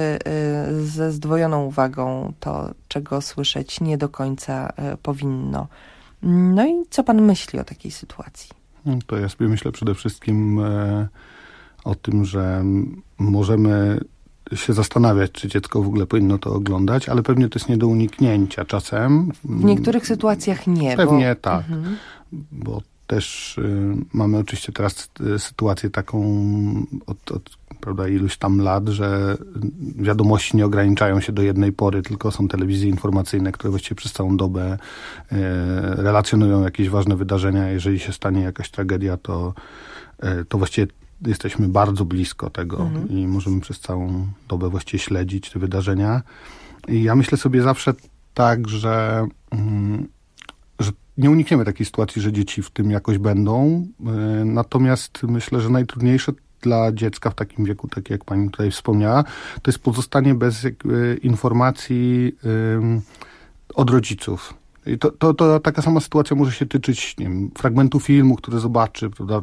Speaker 14: ze zdwojoną uwagą to, czego słyszeć nie do końca powinno. No i co pan myśli o takiej sytuacji?
Speaker 18: To ja sobie myślę przede wszystkim e, o tym, że możemy się zastanawiać, czy dziecko w ogóle powinno to oglądać, ale pewnie to jest nie do uniknięcia czasem.
Speaker 14: W niektórych sytuacjach nie.
Speaker 18: Pewnie
Speaker 14: bo...
Speaker 18: tak,
Speaker 14: mhm.
Speaker 18: bo też y, mamy oczywiście teraz y, sytuację taką od, od prawda, iluś tam lat, że wiadomości nie ograniczają się do jednej pory, tylko są telewizje informacyjne, które właściwie przez całą dobę y, relacjonują jakieś ważne wydarzenia. Jeżeli się stanie jakaś tragedia, to, y, to właściwie jesteśmy bardzo blisko tego mhm. i możemy przez całą dobę właściwie śledzić te wydarzenia. I ja myślę sobie zawsze tak, że, mm, że nie unikniemy takiej sytuacji, że dzieci w tym jakoś będą. Yy, natomiast myślę, że najtrudniejsze dla dziecka w takim wieku, tak jak pani tutaj wspomniała, to jest pozostanie bez yy, informacji yy, od rodziców. I to, to, to taka sama sytuacja może się tyczyć, nie wiem, fragmentu filmu, który zobaczy, prawda,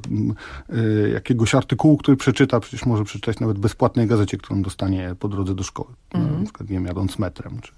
Speaker 18: y, jakiegoś artykułu, który przeczyta, przecież może przeczytać nawet w bezpłatnej gazecie, którą dostanie po drodze do szkoły, mm-hmm. na przykład, nie wiem, jadąc metrem. Czy,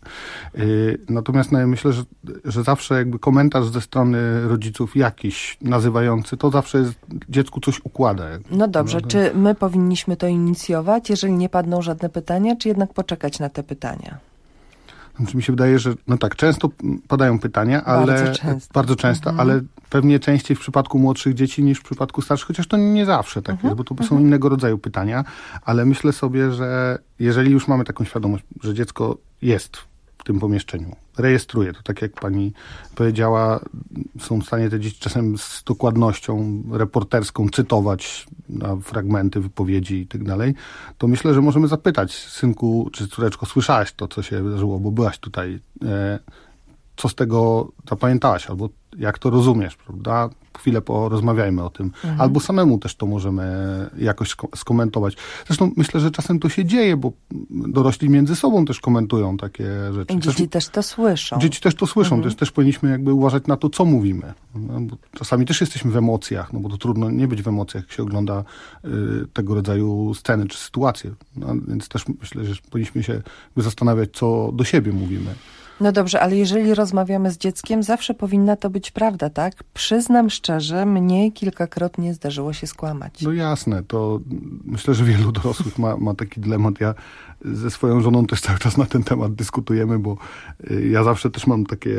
Speaker 18: y, natomiast no, ja myślę, że, że zawsze jakby komentarz ze strony rodziców jakiś nazywający, to zawsze jest, dziecku coś układa. Jakby,
Speaker 14: no dobrze,
Speaker 18: no,
Speaker 14: czy my powinniśmy to inicjować, jeżeli nie padną żadne pytania, czy jednak poczekać na te pytania?
Speaker 18: Znaczy mi się wydaje, że no tak, często padają pytania, ale
Speaker 14: bardzo często,
Speaker 18: bardzo często
Speaker 14: mhm.
Speaker 18: ale pewnie częściej w przypadku młodszych dzieci niż w przypadku starszych, chociaż to nie zawsze tak
Speaker 14: mhm.
Speaker 18: jest, bo to
Speaker 14: mhm.
Speaker 18: są innego rodzaju pytania, ale myślę sobie, że jeżeli już mamy taką świadomość, że dziecko jest w tym pomieszczeniu, rejestruje, to tak jak pani powiedziała, są w stanie te dzieci czasem z dokładnością reporterską cytować na fragmenty wypowiedzi i tak dalej, to myślę, że możemy zapytać, synku czy córeczko, słyszałaś to, co się wydarzyło, bo byłaś tutaj, e, co z tego zapamiętałaś, albo jak to rozumiesz, prawda? Chwilę porozmawiajmy o tym.
Speaker 14: Mhm.
Speaker 18: Albo samemu też to możemy jakoś skomentować. Zresztą myślę, że czasem to się dzieje, bo dorośli między sobą też komentują takie rzeczy.
Speaker 14: Dzieci
Speaker 18: też,
Speaker 14: też to słyszą.
Speaker 18: Dzieci też to słyszą.
Speaker 14: Mhm.
Speaker 18: Też, też powinniśmy jakby uważać na to, co mówimy. No, bo czasami też jesteśmy w emocjach, no bo to trudno nie być w emocjach, jak się ogląda y, tego rodzaju sceny czy sytuacje. No, więc też myślę, że powinniśmy się zastanawiać, co do siebie mówimy.
Speaker 14: No dobrze, ale jeżeli rozmawiamy z dzieckiem, zawsze powinna to być prawda, tak? Przyznam szczerze, mnie kilkakrotnie zdarzyło się skłamać.
Speaker 18: No jasne, to myślę, że wielu dorosłych ma, ma taki dylemat. Ja ze swoją żoną też cały czas na ten temat dyskutujemy, bo ja zawsze też mam takie,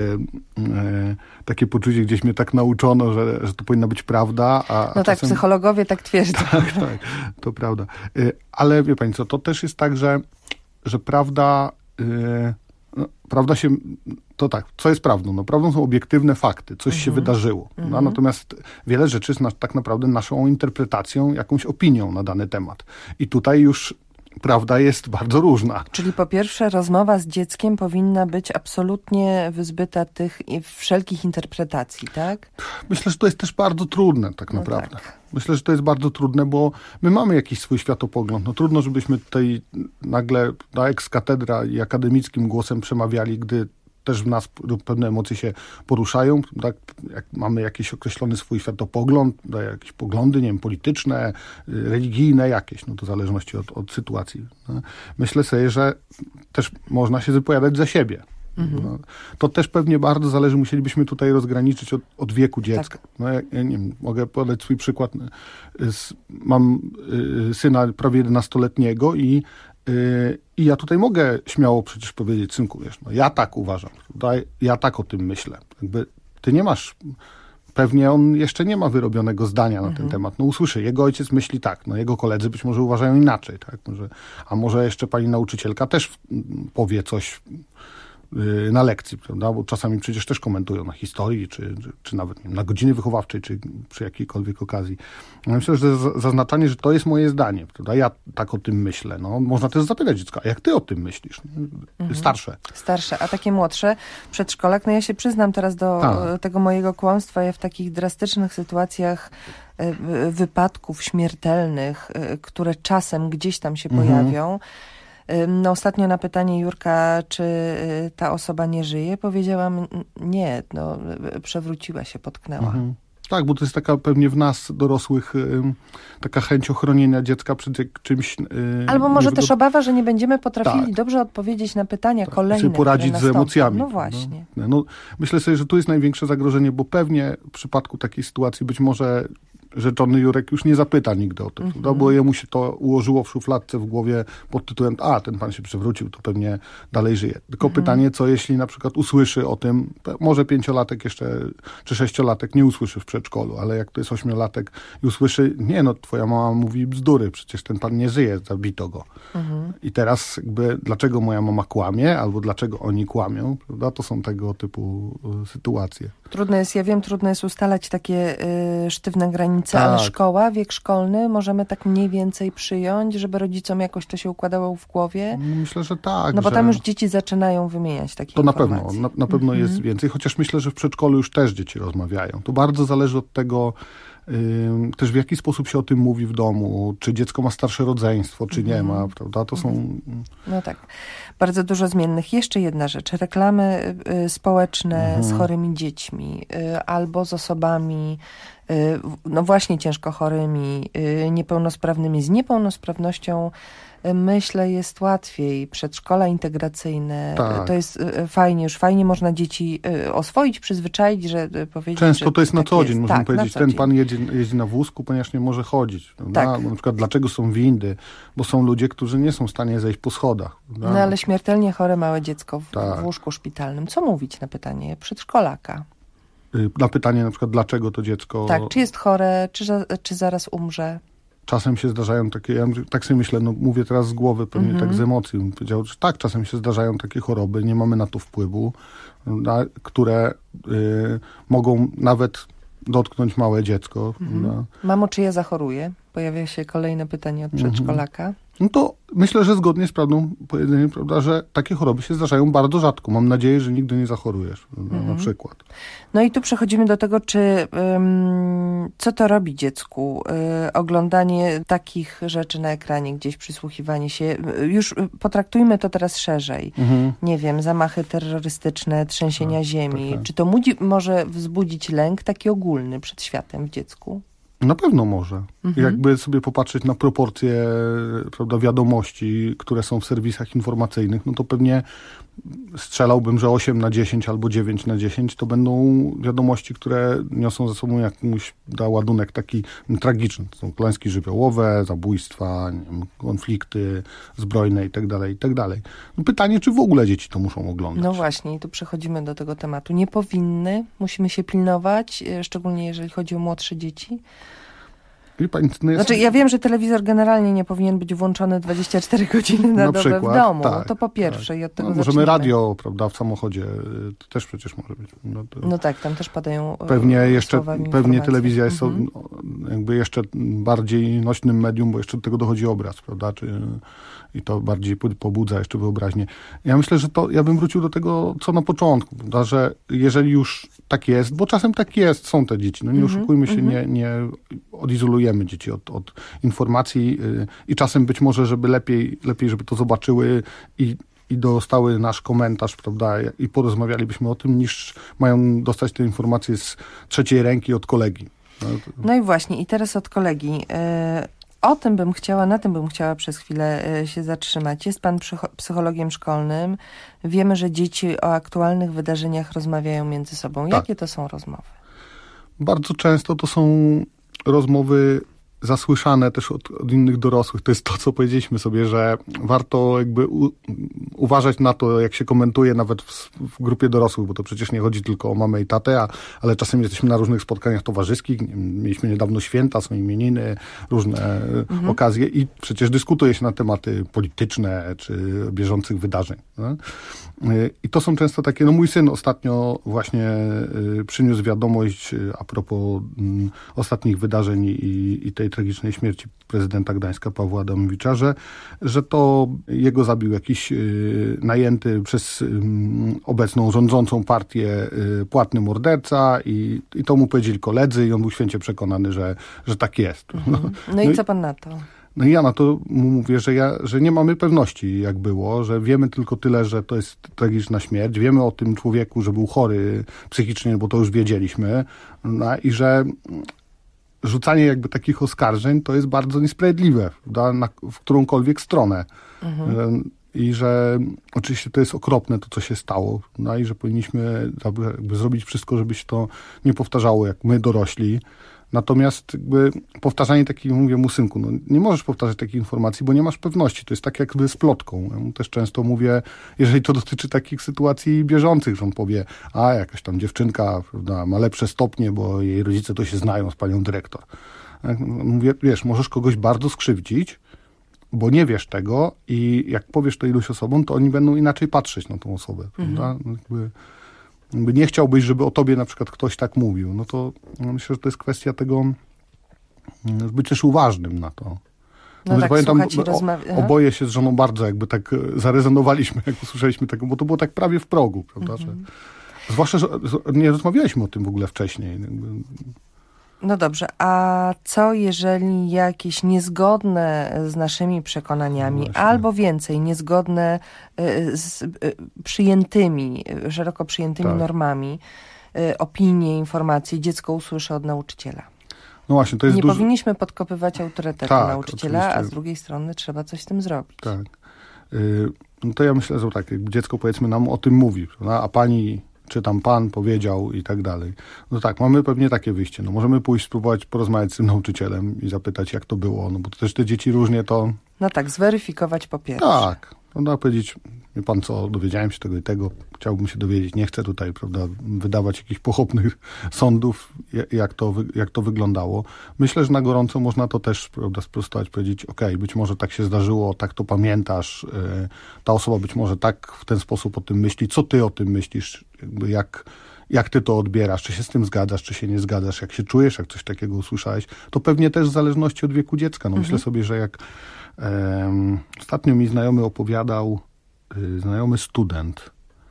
Speaker 18: e, takie poczucie, gdzieś mnie tak nauczono, że, że to powinna być prawda. A,
Speaker 14: no
Speaker 18: a
Speaker 14: tak,
Speaker 18: czasem...
Speaker 14: psychologowie tak twierdzą.
Speaker 18: Tak, tak, to prawda. E, ale wie pani co, to też jest tak, że, że prawda... E, No, prawda się, to tak, co jest prawdą? No, prawdą są obiektywne fakty, coś mm-hmm. się wydarzyło. Mm-hmm. No, natomiast wiele rzeczy jest na, tak naprawdę naszą interpretacją, jakąś opinią na dany temat. I tutaj już prawda jest bardzo różna.
Speaker 14: Czyli po pierwsze rozmowa z dzieckiem powinna być absolutnie wyzbyta tych wszelkich interpretacji, tak?
Speaker 18: Myślę, że to jest też bardzo trudne tak
Speaker 14: no
Speaker 18: naprawdę.
Speaker 14: Tak.
Speaker 18: Myślę, że to jest bardzo trudne, bo my mamy jakiś swój światopogląd. No trudno, żebyśmy tutaj nagle na ex-katedra i akademickim głosem przemawiali, gdy też w nas pewne emocje się poruszają. Tak? Jak mamy jakiś określony swój światopogląd, jakieś poglądy, nie wiem, polityczne, religijne jakieś, no to w zależności od, od sytuacji. No. Myślę sobie, że też można się wypowiadać za siebie. Mhm. No, to też pewnie bardzo zależy, musielibyśmy tutaj rozgraniczyć od, od wieku dziecka.
Speaker 14: Tak.
Speaker 18: No, ja, ja nie wiem, mogę podać swój przykład. Mam y, syna prawie jedenastoletniego i, y, i ja tutaj mogę śmiało przecież powiedzieć, synku, wiesz, no ja tak uważam, daj, ja tak o tym myślę. Jakby ty nie masz, pewnie on jeszcze nie ma wyrobionego zdania na mhm. ten temat. No usłyszy, jego ojciec myśli tak, no jego koledzy być może uważają inaczej, tak? Może, a może jeszcze pani nauczycielka też powie coś na lekcji, prawda? Bo czasami przecież też komentują na historii, czy, czy, czy nawet nie wiem, na godziny wychowawczej, czy przy jakiejkolwiek okazji. Ja myślę, że zaznaczanie, że to jest moje zdanie, prawda? Ja tak o tym myślę. No, można też zapytać dziecka, a jak ty o tym myślisz? Mhm. Starsze.
Speaker 14: Starsze, a takie młodsze, przedszkolak, no ja się przyznam teraz do a. tego mojego kłamstwa, ja w takich drastycznych sytuacjach wypadków śmiertelnych, które czasem gdzieś tam się mhm. pojawią, no ostatnio na pytanie Jurka, czy ta osoba nie żyje, powiedziałam nie, no przewróciła się, potknęła. Mhm.
Speaker 18: Tak, bo to jest taka pewnie w nas dorosłych y, taka chęć ochronienia dziecka przed czymś. Y,
Speaker 14: Albo może też
Speaker 18: do...
Speaker 14: obawa, że nie będziemy potrafili
Speaker 18: tak.
Speaker 14: dobrze odpowiedzieć na pytania tak. kolejne,
Speaker 18: sobie poradzić z emocjami.
Speaker 14: No właśnie.
Speaker 18: No, no, myślę sobie, że tu jest największe zagrożenie, bo pewnie w przypadku takiej sytuacji być może rzeczony Jurek już nie zapyta nigdy o to, mm-hmm. prawda? Bo jemu się to ułożyło w szufladce w głowie pod tytułem a, ten pan się przewrócił, to pewnie dalej żyje. Tylko mm-hmm. pytanie, co jeśli na przykład usłyszy o tym, może pięciolatek jeszcze, czy sześciolatek nie usłyszy w przedszkolu, ale jak to jest ośmiolatek i usłyszy, nie no, twoja mama mówi bzdury, przecież ten pan nie żyje, zabito go. Mm-hmm. I teraz jakby, dlaczego moja mama kłamie, albo dlaczego oni kłamią, prawda? To są tego typu y, sytuacje.
Speaker 14: Trudno jest, ja wiem, trudno jest ustalać takie y, sztywne granice,
Speaker 18: tak.
Speaker 14: ale szkoła, wiek szkolny, możemy tak mniej więcej przyjąć, żeby rodzicom jakoś to się układało w głowie?
Speaker 18: Myślę, że tak.
Speaker 14: No bo
Speaker 18: że...
Speaker 14: tam już dzieci zaczynają wymieniać takie
Speaker 18: to
Speaker 14: informacje.
Speaker 18: To na pewno, na, na pewno mm-hmm. jest więcej, chociaż myślę, że w przedszkolu już też dzieci rozmawiają. To bardzo zależy od tego, Yy, też w jaki sposób się o tym mówi w domu, czy dziecko ma starsze rodzeństwo, czy nie ma, prawda? To są...
Speaker 14: No tak, bardzo dużo zmiennych. Jeszcze jedna rzecz, reklamy y, społeczne mhm. z chorymi dziećmi, y, albo z osobami, y, no właśnie ciężko chorymi, y, niepełnosprawnymi, z niepełnosprawnością, myślę, jest łatwiej. Przedszkola integracyjne, tak. to jest fajnie, już fajnie można dzieci oswoić, przyzwyczaić, że powiedzieć,
Speaker 18: często
Speaker 14: że
Speaker 18: to jest na
Speaker 14: tak
Speaker 18: co dzień,
Speaker 14: jest.
Speaker 18: można
Speaker 14: tak,
Speaker 18: powiedzieć, ten pan jedzie, jeździ na wózku, ponieważ nie może chodzić. Tak. Na przykład dlaczego są windy? Bo są ludzie, którzy nie są w stanie zejść po schodach.
Speaker 14: No, no ale śmiertelnie chore małe dziecko w,
Speaker 18: tak.
Speaker 14: w łóżku szpitalnym. Co mówić na pytanie przedszkolaka?
Speaker 18: Na pytanie na przykład, dlaczego to dziecko...
Speaker 14: Tak, czy jest chore, czy, czy zaraz umrze?
Speaker 18: Czasem się zdarzają takie, ja tak sobie myślę, no mówię teraz z głowy, pewnie mm-hmm. tak z emocji, bym powiedział, że tak, czasem się zdarzają takie choroby, nie mamy na to wpływu, na, które y, mogą nawet dotknąć małe dziecko.
Speaker 14: Mm-hmm. Mamo, czy ja zachoruję? Pojawia się kolejne pytanie od przedszkolaka.
Speaker 18: Mm-hmm. No to myślę, że zgodnie z prawdą powiedzeniem, prawda, że takie choroby się zdarzają bardzo rzadko. Mam nadzieję, że nigdy nie zachorujesz, mm-hmm. na przykład.
Speaker 14: No i tu przechodzimy do tego, czy um, co to robi dziecku? Y, oglądanie takich rzeczy na ekranie, gdzieś przysłuchiwanie się. Już potraktujmy to teraz szerzej. Mm-hmm. Nie wiem, zamachy terrorystyczne, trzęsienia tak, ziemi. Tak, tak. Czy to mudzi, może wzbudzić lęk taki ogólny przed światem w dziecku?
Speaker 18: Na pewno może. Mhm. Jakby sobie popatrzeć na proporcje, prawda, wiadomości, które są w serwisach informacyjnych, no to pewnie strzelałbym, że osiem na dziesięć albo dziewięć na dziesięć to będą wiadomości, które niosą ze sobą jakąś da, ładunek taki tragiczny. To są klęski żywiołowe, zabójstwa, nie wiem, konflikty zbrojne i tak dalej, i tak dalej. No pytanie, czy w ogóle dzieci to muszą oglądać?
Speaker 14: No właśnie, i tu przechodzimy do tego tematu. Nie powinny, musimy się pilnować, szczególnie jeżeli chodzi o młodsze dzieci.
Speaker 18: Pani, no jest...
Speaker 14: Znaczy, ja wiem, że telewizor generalnie nie powinien być włączony dwadzieścia cztery godziny na, na dobę przykład, w domu. Tak, to po pierwsze. Tak. I od tego no, możemy zaczniemy. Radio,
Speaker 18: prawda, w samochodzie to też przecież może być. No, to...
Speaker 14: no tak, tam też padają
Speaker 18: pewnie jeszcze Pewnie telewizja jest
Speaker 14: mhm.
Speaker 18: jakby jeszcze bardziej nośnym medium, bo jeszcze do tego dochodzi obraz, prawda, czy... I to bardziej pobudza jeszcze wyobraźnię. Ja myślę, że to, ja bym wrócił do tego, co na początku, prawda, że jeżeli już tak jest, bo czasem tak jest, są te dzieci, no nie mm-hmm, oszukujmy się, mm-hmm. nie, nie odizolujemy dzieci od, od informacji yy, i czasem być może, żeby lepiej, lepiej, żeby to zobaczyły i i dostały nasz komentarz, prawda, i porozmawialibyśmy o tym, niż mają dostać te informacje z trzeciej ręki od kolegi.
Speaker 14: No, to... no i właśnie, i teraz od kolegi. Yy... O tym bym chciała, na tym bym chciała przez chwilę się zatrzymać. Jest pan psychologiem szkolnym. Wiemy, że dzieci o aktualnych wydarzeniach rozmawiają między sobą.
Speaker 18: Tak.
Speaker 14: Jakie to są rozmowy?
Speaker 18: Bardzo często to są rozmowy zasłyszane też od, od innych dorosłych. To jest to, co powiedzieliśmy sobie, że warto jakby u, uważać na to, jak się komentuje nawet w, w grupie dorosłych, bo to przecież nie chodzi tylko o mamę i tatę, a, ale czasem jesteśmy na różnych spotkaniach towarzyskich. Mieliśmy niedawno święta, są imieniny, różne mhm. okazje i przecież dyskutuje się na tematy polityczne czy bieżących wydarzeń. No? I to są często takie, no mój syn ostatnio właśnie przyniósł wiadomość a propos m, ostatnich wydarzeń i, i tej tragicznej śmierci prezydenta Gdańska Pawła Adamowicza, że, że to jego zabił jakiś y, najęty przez y, obecną rządzącą partię y, płatny morderca i, i to mu powiedzieli koledzy i on był święcie przekonany, że, że tak jest.
Speaker 14: Mhm. No, no i co pan na to?
Speaker 18: No i ja na to mu mówię, że, ja, że nie mamy pewności, jak było, że wiemy tylko tyle, że to jest tragiczna śmierć. Wiemy o tym człowieku, że był chory psychicznie, bo to już wiedzieliśmy. No, i że rzucanie jakby takich oskarżeń to jest bardzo niesprawiedliwe, prawda, na, w którąkolwiek stronę. Mhm. I że oczywiście to jest okropne to, co się stało. No i że powinniśmy jakby zrobić wszystko, żeby się to nie powtarzało, jak my dorośli. Natomiast jakby powtarzanie takich, mówię mu, synku, no nie możesz powtarzać takich informacji, bo nie masz pewności. To jest tak jakby z plotką. Ja mu też często mówię, jeżeli to dotyczy takich sytuacji bieżących, że on powie, a jakaś tam dziewczynka, prawda, ma lepsze stopnie, bo jej rodzice to się znają z panią dyrektor. Mówię, wiesz, możesz kogoś bardzo skrzywdzić, bo nie wiesz tego i jak powiesz to iluś osobom, to oni będą inaczej patrzeć na tą osobę. Mhm. Prawda? Jakby, jakby nie chciałbyś, żeby o tobie na przykład ktoś tak mówił, no to no myślę, że to jest kwestia tego, być też uważnym na to.
Speaker 14: No,
Speaker 18: no
Speaker 14: tak,
Speaker 18: pamiętam,
Speaker 14: rozmawia...
Speaker 18: oboje się z żoną bardzo jakby tak zarezonowaliśmy, jak usłyszeliśmy tego, bo to było tak prawie w progu, prawda? Mhm. Że, zwłaszcza, że nie rozmawialiśmy o tym w ogóle wcześniej. Jakby.
Speaker 14: No dobrze, a co jeżeli jakieś niezgodne z naszymi przekonaniami, no albo więcej, niezgodne z przyjętymi, szeroko przyjętymi tak. normami, opinie, informacje dziecko usłyszy od nauczyciela?
Speaker 18: No właśnie, to jest
Speaker 14: Nie
Speaker 18: duży...
Speaker 14: powinniśmy podkopywać autorytetu
Speaker 18: tak,
Speaker 14: nauczyciela,
Speaker 18: oczywiście.
Speaker 14: a z drugiej strony trzeba coś z tym zrobić.
Speaker 18: Tak. No to ja myślę, że tak, jakby dziecko powiedzmy nam o tym mówi, prawda? A pani... czy tam pan powiedział i tak dalej. No tak, mamy pewnie takie wyjście. No możemy pójść, spróbować porozmawiać z tym nauczycielem i zapytać, jak to było. No bo to też te dzieci różnie to...
Speaker 14: No tak, zweryfikować po pierwsze.
Speaker 18: Tak. Można powiedzieć, wie pan co, dowiedziałem się tego i tego, chciałbym się dowiedzieć, nie chcę tutaj, prawda, wydawać jakichś pochopnych sądów, jak to, jak to wyglądało. Myślę, że na gorąco można to też, prawda, sprostować, powiedzieć, okej, okay, być może tak się zdarzyło, tak to pamiętasz, yy, ta osoba być może tak w ten sposób o tym myśli, co ty o tym myślisz, jakby jak, jak ty to odbierasz, czy się z tym zgadzasz, czy się nie zgadzasz, jak się czujesz, jak coś takiego usłyszałeś, to pewnie też w zależności od wieku dziecka. No mhm. Myślę sobie, że jak um, ostatnio mi znajomy opowiadał, y, znajomy student,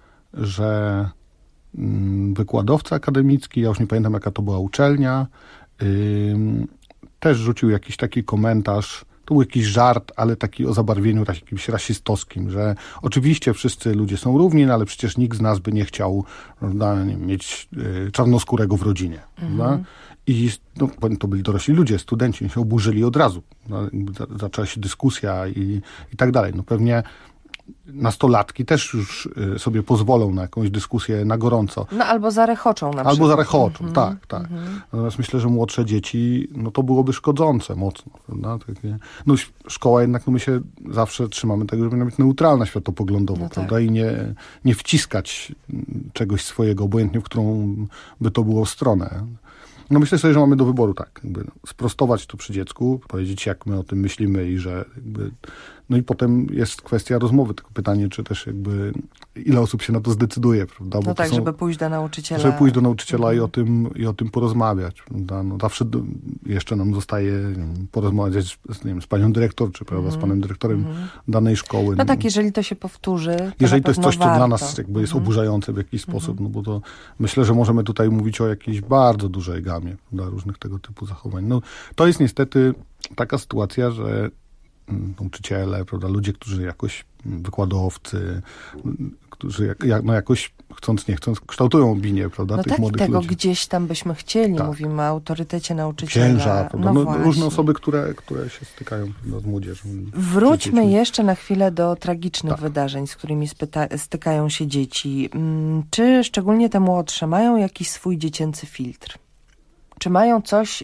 Speaker 18: że y, wykładowca akademicki, ja już nie pamiętam jaka to była uczelnia, y, też rzucił jakiś taki komentarz, to był jakiś żart, ale taki o zabarwieniu jakimś rasistowskim, że oczywiście wszyscy ludzie są równi, no ale przecież nikt z nas by nie chciał, prawda, nie, mieć y, czarnoskórego w rodzinie. Mhm. I no, to byli dorośli ludzie, studenci, się oburzyli od razu. No, zaczęła się dyskusja i, i tak dalej. No pewnie nastolatki też już sobie pozwolą na jakąś dyskusję na gorąco.
Speaker 14: No albo zarechoczą na przykład.
Speaker 18: Albo zarechoczą,
Speaker 14: mm-hmm,
Speaker 18: tak, tak. Mm-hmm. Natomiast myślę, że młodsze dzieci, no to byłoby szkodzące mocno, prawda? Takie, no szkoła jednak, no my się zawsze trzymamy tego, żeby być neutralna światopoglądowo, no prawda? Tak. I nie, nie wciskać czegoś swojego, obojętnie w którą by to było stronę. No myślę sobie, że mamy do wyboru tak, jakby sprostować to przy dziecku, powiedzieć jak my o tym myślimy i że jakby, no i potem jest kwestia rozmowy, tylko pytanie, czy też jakby ile osób się na to zdecyduje, prawda? Bo
Speaker 14: no tak,
Speaker 18: są,
Speaker 14: żeby pójść do nauczyciela.
Speaker 18: Żeby pójść do nauczyciela
Speaker 14: mhm.
Speaker 18: i o tym, i o tym porozmawiać, prawda? No zawsze do, jeszcze nam zostaje nie wiem, porozmawiać z, nie wiem, z panią dyrektor, czy prawda, mhm. z panem dyrektorem mhm. danej szkoły.
Speaker 14: No tak, jeżeli to się powtórzy, to
Speaker 18: jeżeli to jest coś,
Speaker 14: warto.
Speaker 18: co dla nas jakby jest mhm. oburzające w jakiś sposób, mhm. no bo to myślę, że możemy tutaj mówić o jakiejś bardzo dużej gamie, prawda, różnych tego typu zachowań. No to jest niestety taka sytuacja, że nauczyciele, prawda, ludzie, którzy jakoś, wykładowcy, którzy jak, jak, no jakoś chcąc, nie chcąc, kształtują opinię, prawda,
Speaker 14: no
Speaker 18: tych
Speaker 14: tak,
Speaker 18: młodych
Speaker 14: tego
Speaker 18: ludzi.
Speaker 14: gdzieś tam byśmy chcieli,
Speaker 18: tak.
Speaker 14: Mówimy o autorytecie nauczyciela.
Speaker 18: Księża, prawda,
Speaker 14: no
Speaker 18: no, różne osoby, które, które się stykają, prawda, z młodzieżą.
Speaker 14: Wróćmy jeszcze na chwilę do tragicznych
Speaker 18: tak.
Speaker 14: wydarzeń, z którymi spyta- stykają się dzieci. Czy szczególnie te młodsze mają jakiś swój dziecięcy filtr? Czy mają coś,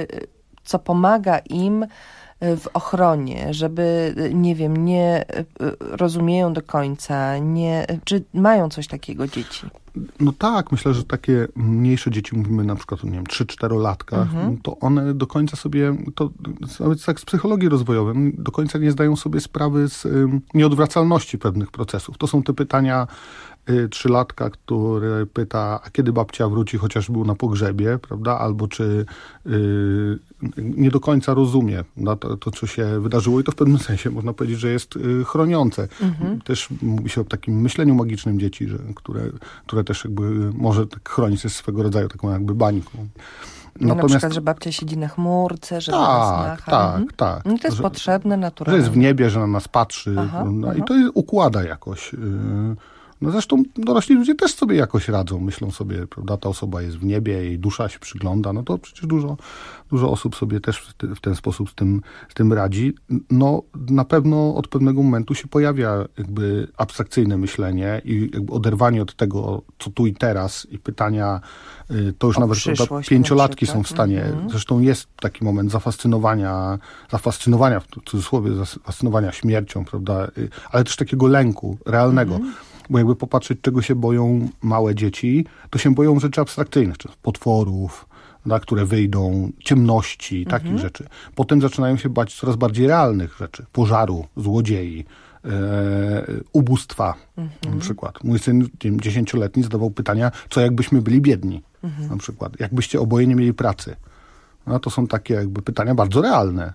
Speaker 14: co pomaga im w ochronie, żeby, nie wiem, nie rozumieją do końca, nie, czy mają coś takiego dzieci?
Speaker 18: No tak, myślę, że takie mniejsze dzieci, mówimy na przykład o, nie wiem, trzy-czterolatkach, mhm. to one do końca sobie, to nawet tak z psychologii rozwojowej, do końca nie zdają sobie sprawy z um, nieodwracalności pewnych procesów. To są te pytania, y, trzylatka, który pyta, a kiedy babcia wróci, chociaż był na pogrzebie, prawda? Albo czy y, nie do końca rozumie no, to, to, co się wydarzyło i to w pewnym sensie można powiedzieć, że jest y, chroniące. Mhm. Też mówi się o takim myśleniu magicznym dzieci, że, które, które też jakby może tak chronić, jest swego rodzaju taką jakby bańką.
Speaker 14: Natomiast, na przykład, że babcia siedzi na chmurce, że
Speaker 18: tak,
Speaker 14: na nas macha.
Speaker 18: Tak,
Speaker 14: mhm.
Speaker 18: tak.
Speaker 14: No to jest
Speaker 18: że,
Speaker 14: potrzebne, naturalne.
Speaker 18: Że jest w niebie, że na nas patrzy.
Speaker 14: Aha,
Speaker 18: no,
Speaker 14: aha.
Speaker 18: I to jest, układa jakoś. Yy. No zresztą dorośli ludzie też sobie jakoś radzą. Myślą sobie, prawda, ta osoba jest w niebie, jej dusza się przygląda. No to przecież dużo, dużo osób sobie też w, ty, w ten sposób z tym, z tym radzi. No na pewno od pewnego momentu się pojawia jakby abstrakcyjne myślenie i jakby oderwanie od tego, co tu i teraz i pytania, to już o nawet pięciolatki są w stanie. Mm-hmm. Zresztą jest taki moment zafascynowania, zafascynowania, w cudzysłowie, zafascynowania śmiercią, prawda, ale też takiego lęku realnego. Mm-hmm. Bo jakby popatrzeć, czego się boją małe dzieci, to się boją rzeczy abstrakcyjnych, czy potworów, na które wyjdą, ciemności, mhm. takich rzeczy. Potem zaczynają się bać coraz bardziej realnych rzeczy. Pożaru, złodziei, e, ubóstwa mhm. na przykład. Mój syn dziesięcioletni zadawał pytania, co jakbyśmy byli biedni mhm. na przykład. Jakbyście oboje nie mieli pracy. No, to są takie jakby pytania bardzo realne.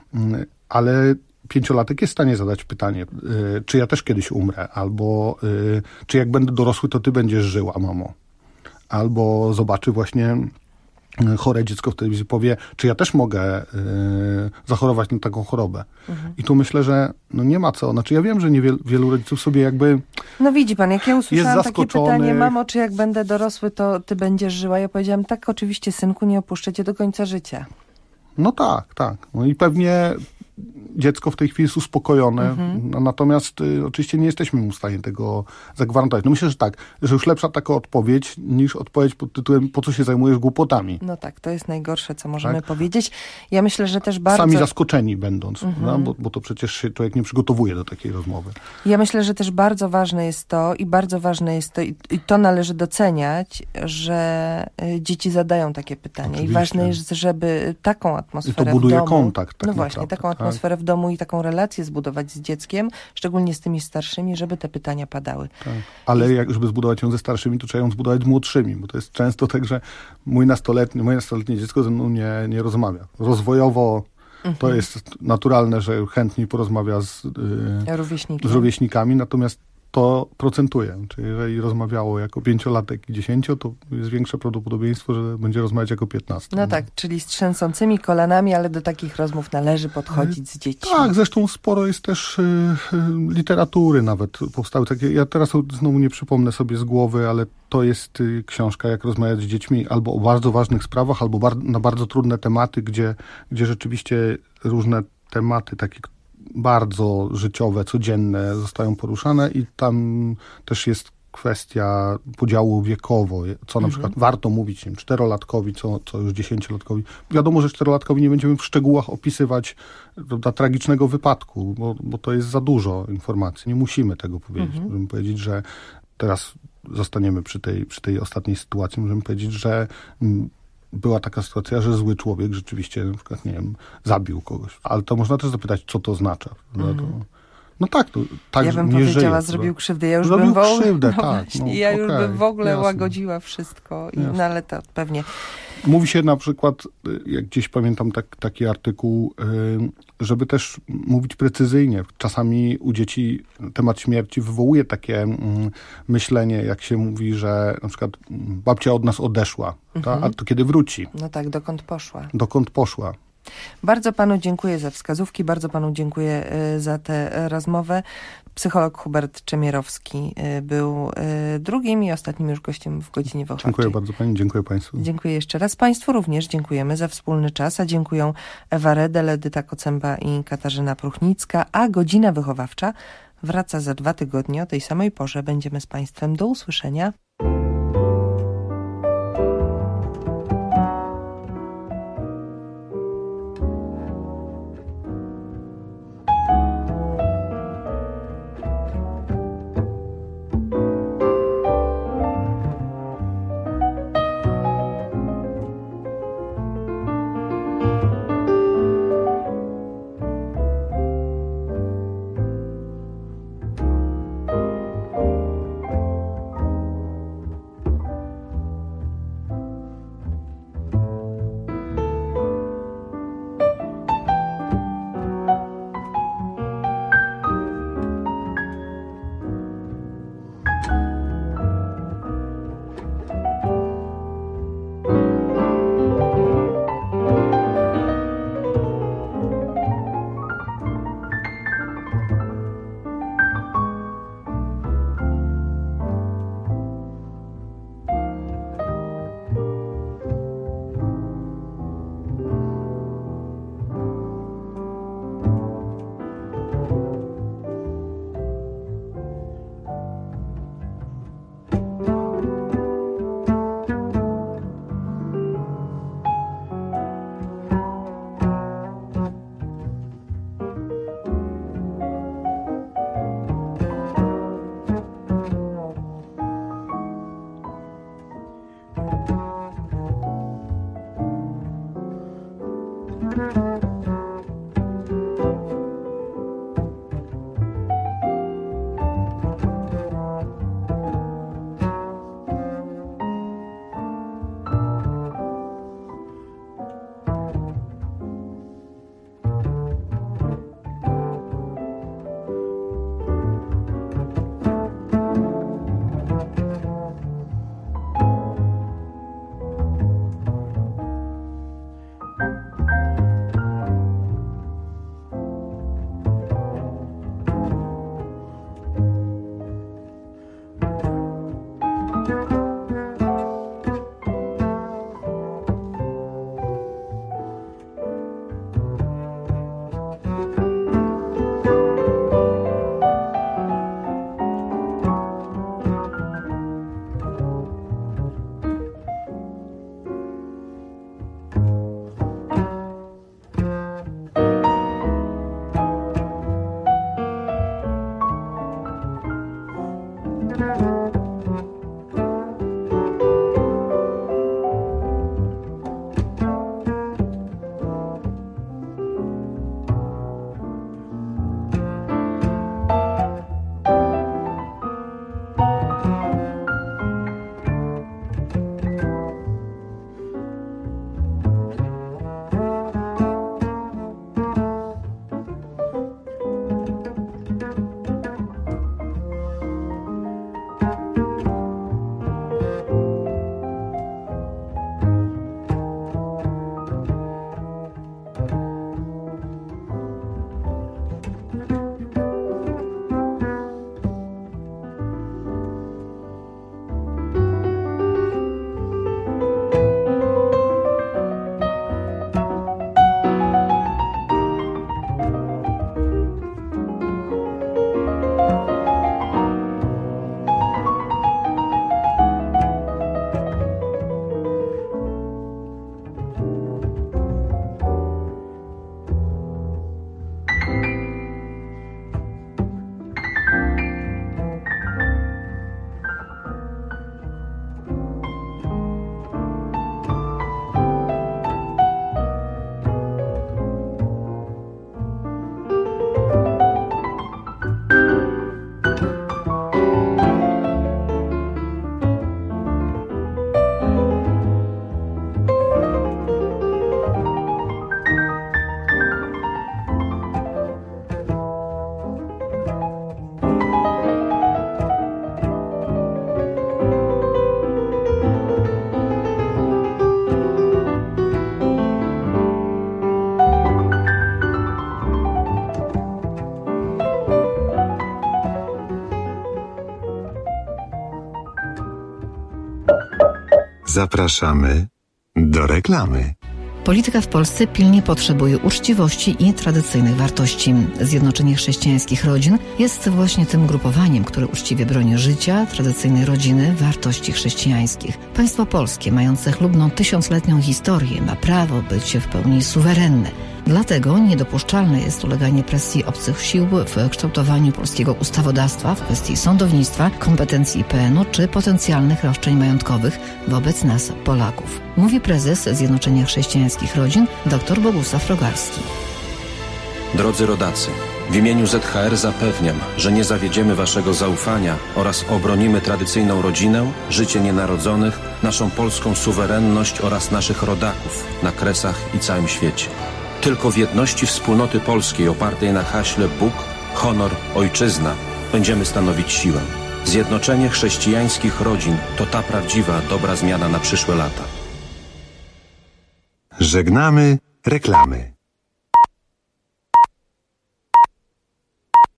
Speaker 18: Ale pięciolatek jest w stanie zadać pytanie, y, czy ja też kiedyś umrę, albo y, czy jak będę dorosły, to ty będziesz żyła, mamo. Albo zobaczy właśnie y, chore dziecko w telewizji, powie, czy ja też mogę y, zachorować na taką chorobę. Mhm. I tu myślę, że no nie ma co. Znaczy ja wiem, że niewielu wielu rodziców sobie jakby
Speaker 14: No widzi pan, jak ja usłyszałam takie pytanie, mamo, czy jak będę dorosły, to ty będziesz żyła? Ja powiedziałam, tak, oczywiście, synku, nie opuszczę cię do końca życia.
Speaker 18: No tak, tak. No i pewnie dziecko w tej chwili jest uspokojone, mhm. no, natomiast y, oczywiście nie jesteśmy mu w stanie tego zagwarantować. No myślę, że tak, że już lepsza taka odpowiedź niż odpowiedź pod tytułem, po co się zajmujesz głupotami.
Speaker 14: No tak, to jest najgorsze, co możemy tak? powiedzieć. Ja myślę, że też bardzo...
Speaker 18: Sami zaskoczeni będąc, mhm. no, bo, bo to przecież się człowiek nie przygotowuje do takiej rozmowy.
Speaker 14: Ja myślę, że też bardzo ważne jest to i bardzo ważne jest to i, i to należy doceniać, że y, dzieci zadają takie pytania. Oczywiście. I ważne jest, żeby taką atmosferę
Speaker 18: I to buduje
Speaker 14: w domu...
Speaker 18: kontakt. Tak
Speaker 14: no właśnie,
Speaker 18: naprawdę,
Speaker 14: taką atmosferę atmosferę w domu i taką relację zbudować z dzieckiem, szczególnie z tymi starszymi, żeby te pytania padały. Tak. Ale jak, żeby zbudować ją ze starszymi, to trzeba ją zbudować z młodszymi, bo to jest często tak, że mój nastoletni, moje nastoletnie dziecko ze mną nie, nie rozmawia. Rozwojowo mhm. to jest naturalne, że chętniej porozmawia z, yy, z rówieśnikami, natomiast to procentuje. Czyli jeżeli rozmawiało jako pięciolatek i dziesięcio, to jest większe prawdopodobieństwo, że będzie rozmawiać jako piętnasto. No tak, czyli z trzęsącymi kolanami, ale do takich rozmów należy podchodzić z dziećmi. Tak, zresztą sporo jest też y, y, literatury nawet powstały takie. Ja teraz znowu nie przypomnę sobie z głowy, ale to jest y, książka, jak rozmawiać z dziećmi albo o bardzo ważnych sprawach, albo bar- na bardzo trudne tematy, gdzie, gdzie rzeczywiście różne tematy takie bardzo życiowe, codzienne zostają poruszane i tam też jest kwestia podziału wiekowo, co na mhm. przykład warto mówić nie wiem, czterolatkowi, co, co już dziesięciolatkowi. Wiadomo, że czterolatkowi nie będziemy w szczegółach opisywać prawda, tragicznego wypadku, bo, bo to jest za dużo informacji. Nie musimy tego powiedzieć. Mhm. Możemy powiedzieć, że teraz zostaniemy przy tej, przy tej ostatniej sytuacji. Możemy powiedzieć, że mm, była taka sytuacja, że zły człowiek rzeczywiście, na przykład, nie wiem, zabił kogoś. Ale to można też zapytać, co to oznacza. Mm. To, no tak, to tak ja bym
Speaker 18: nie
Speaker 14: powiedziała,
Speaker 18: żyje,
Speaker 14: zrobił krzywdę. Ja już
Speaker 18: zrobił
Speaker 14: bym w
Speaker 18: krzywdę,
Speaker 14: no
Speaker 18: tak.
Speaker 14: Właśnie,
Speaker 18: no,
Speaker 14: ja już
Speaker 18: okay,
Speaker 14: bym w ogóle
Speaker 18: jasne.
Speaker 14: łagodziła wszystko. I, no ale to pewnie...
Speaker 18: Mówi się na przykład, jak gdzieś pamiętam tak, taki artykuł, żeby też mówić precyzyjnie. Czasami u dzieci temat śmierci wywołuje takie myślenie, jak się mówi, że na przykład babcia od nas odeszła, mhm. a to kiedy wróci?
Speaker 14: No tak, dokąd poszła?
Speaker 18: Dokąd poszła?
Speaker 14: Bardzo panu dziękuję za wskazówki, bardzo panu dziękuję za tę rozmowę. Psycholog Hubert Czemierowski był drugim i ostatnim już gościem w Godzinie Wychowawczej.
Speaker 18: Dziękuję bardzo pani, dziękuję państwu.
Speaker 14: Dziękuję jeszcze raz. Państwu również dziękujemy za wspólny czas, a dziękuję Ewa Redel, Edyta Kocęba i Katarzyna Pruchnicka, a Godzina Wychowawcza wraca za dwa tygodnie o tej samej porze. Będziemy z państwem. Do usłyszenia.
Speaker 2: Zapraszamy do reklamy.
Speaker 1: Polityka w Polsce pilnie potrzebuje uczciwości i tradycyjnych wartości. Zjednoczenie Chrześcijańskich Rodzin jest właśnie tym ugrupowaniem, które uczciwie broni życia, tradycyjnej rodziny, wartości chrześcijańskich. Państwo polskie, mające chlubną tysiącletnią historię, ma prawo być w pełni suwerenne. Dlatego niedopuszczalne jest uleganie presji obcych sił w kształtowaniu polskiego ustawodawstwa w kwestii sądownictwa, kompetencji I P N u czy potencjalnych roszczeń majątkowych wobec nas, Polaków. Mówi prezes Zjednoczenia Chrześcijańskich Rodzin dr Bogusław Rogalski.
Speaker 19: Drodzy rodacy, w imieniu Z H R zapewniam, że nie zawiedziemy waszego zaufania oraz obronimy tradycyjną rodzinę, życie nienarodzonych, naszą polską suwerenność oraz naszych rodaków na Kresach i całym świecie. Tylko w jedności wspólnoty polskiej opartej na haśle Bóg, honor, ojczyzna będziemy stanowić siłę. Zjednoczenie chrześcijańskich rodzin to ta prawdziwa, dobra zmiana na przyszłe lata.
Speaker 2: Żegnamy reklamy.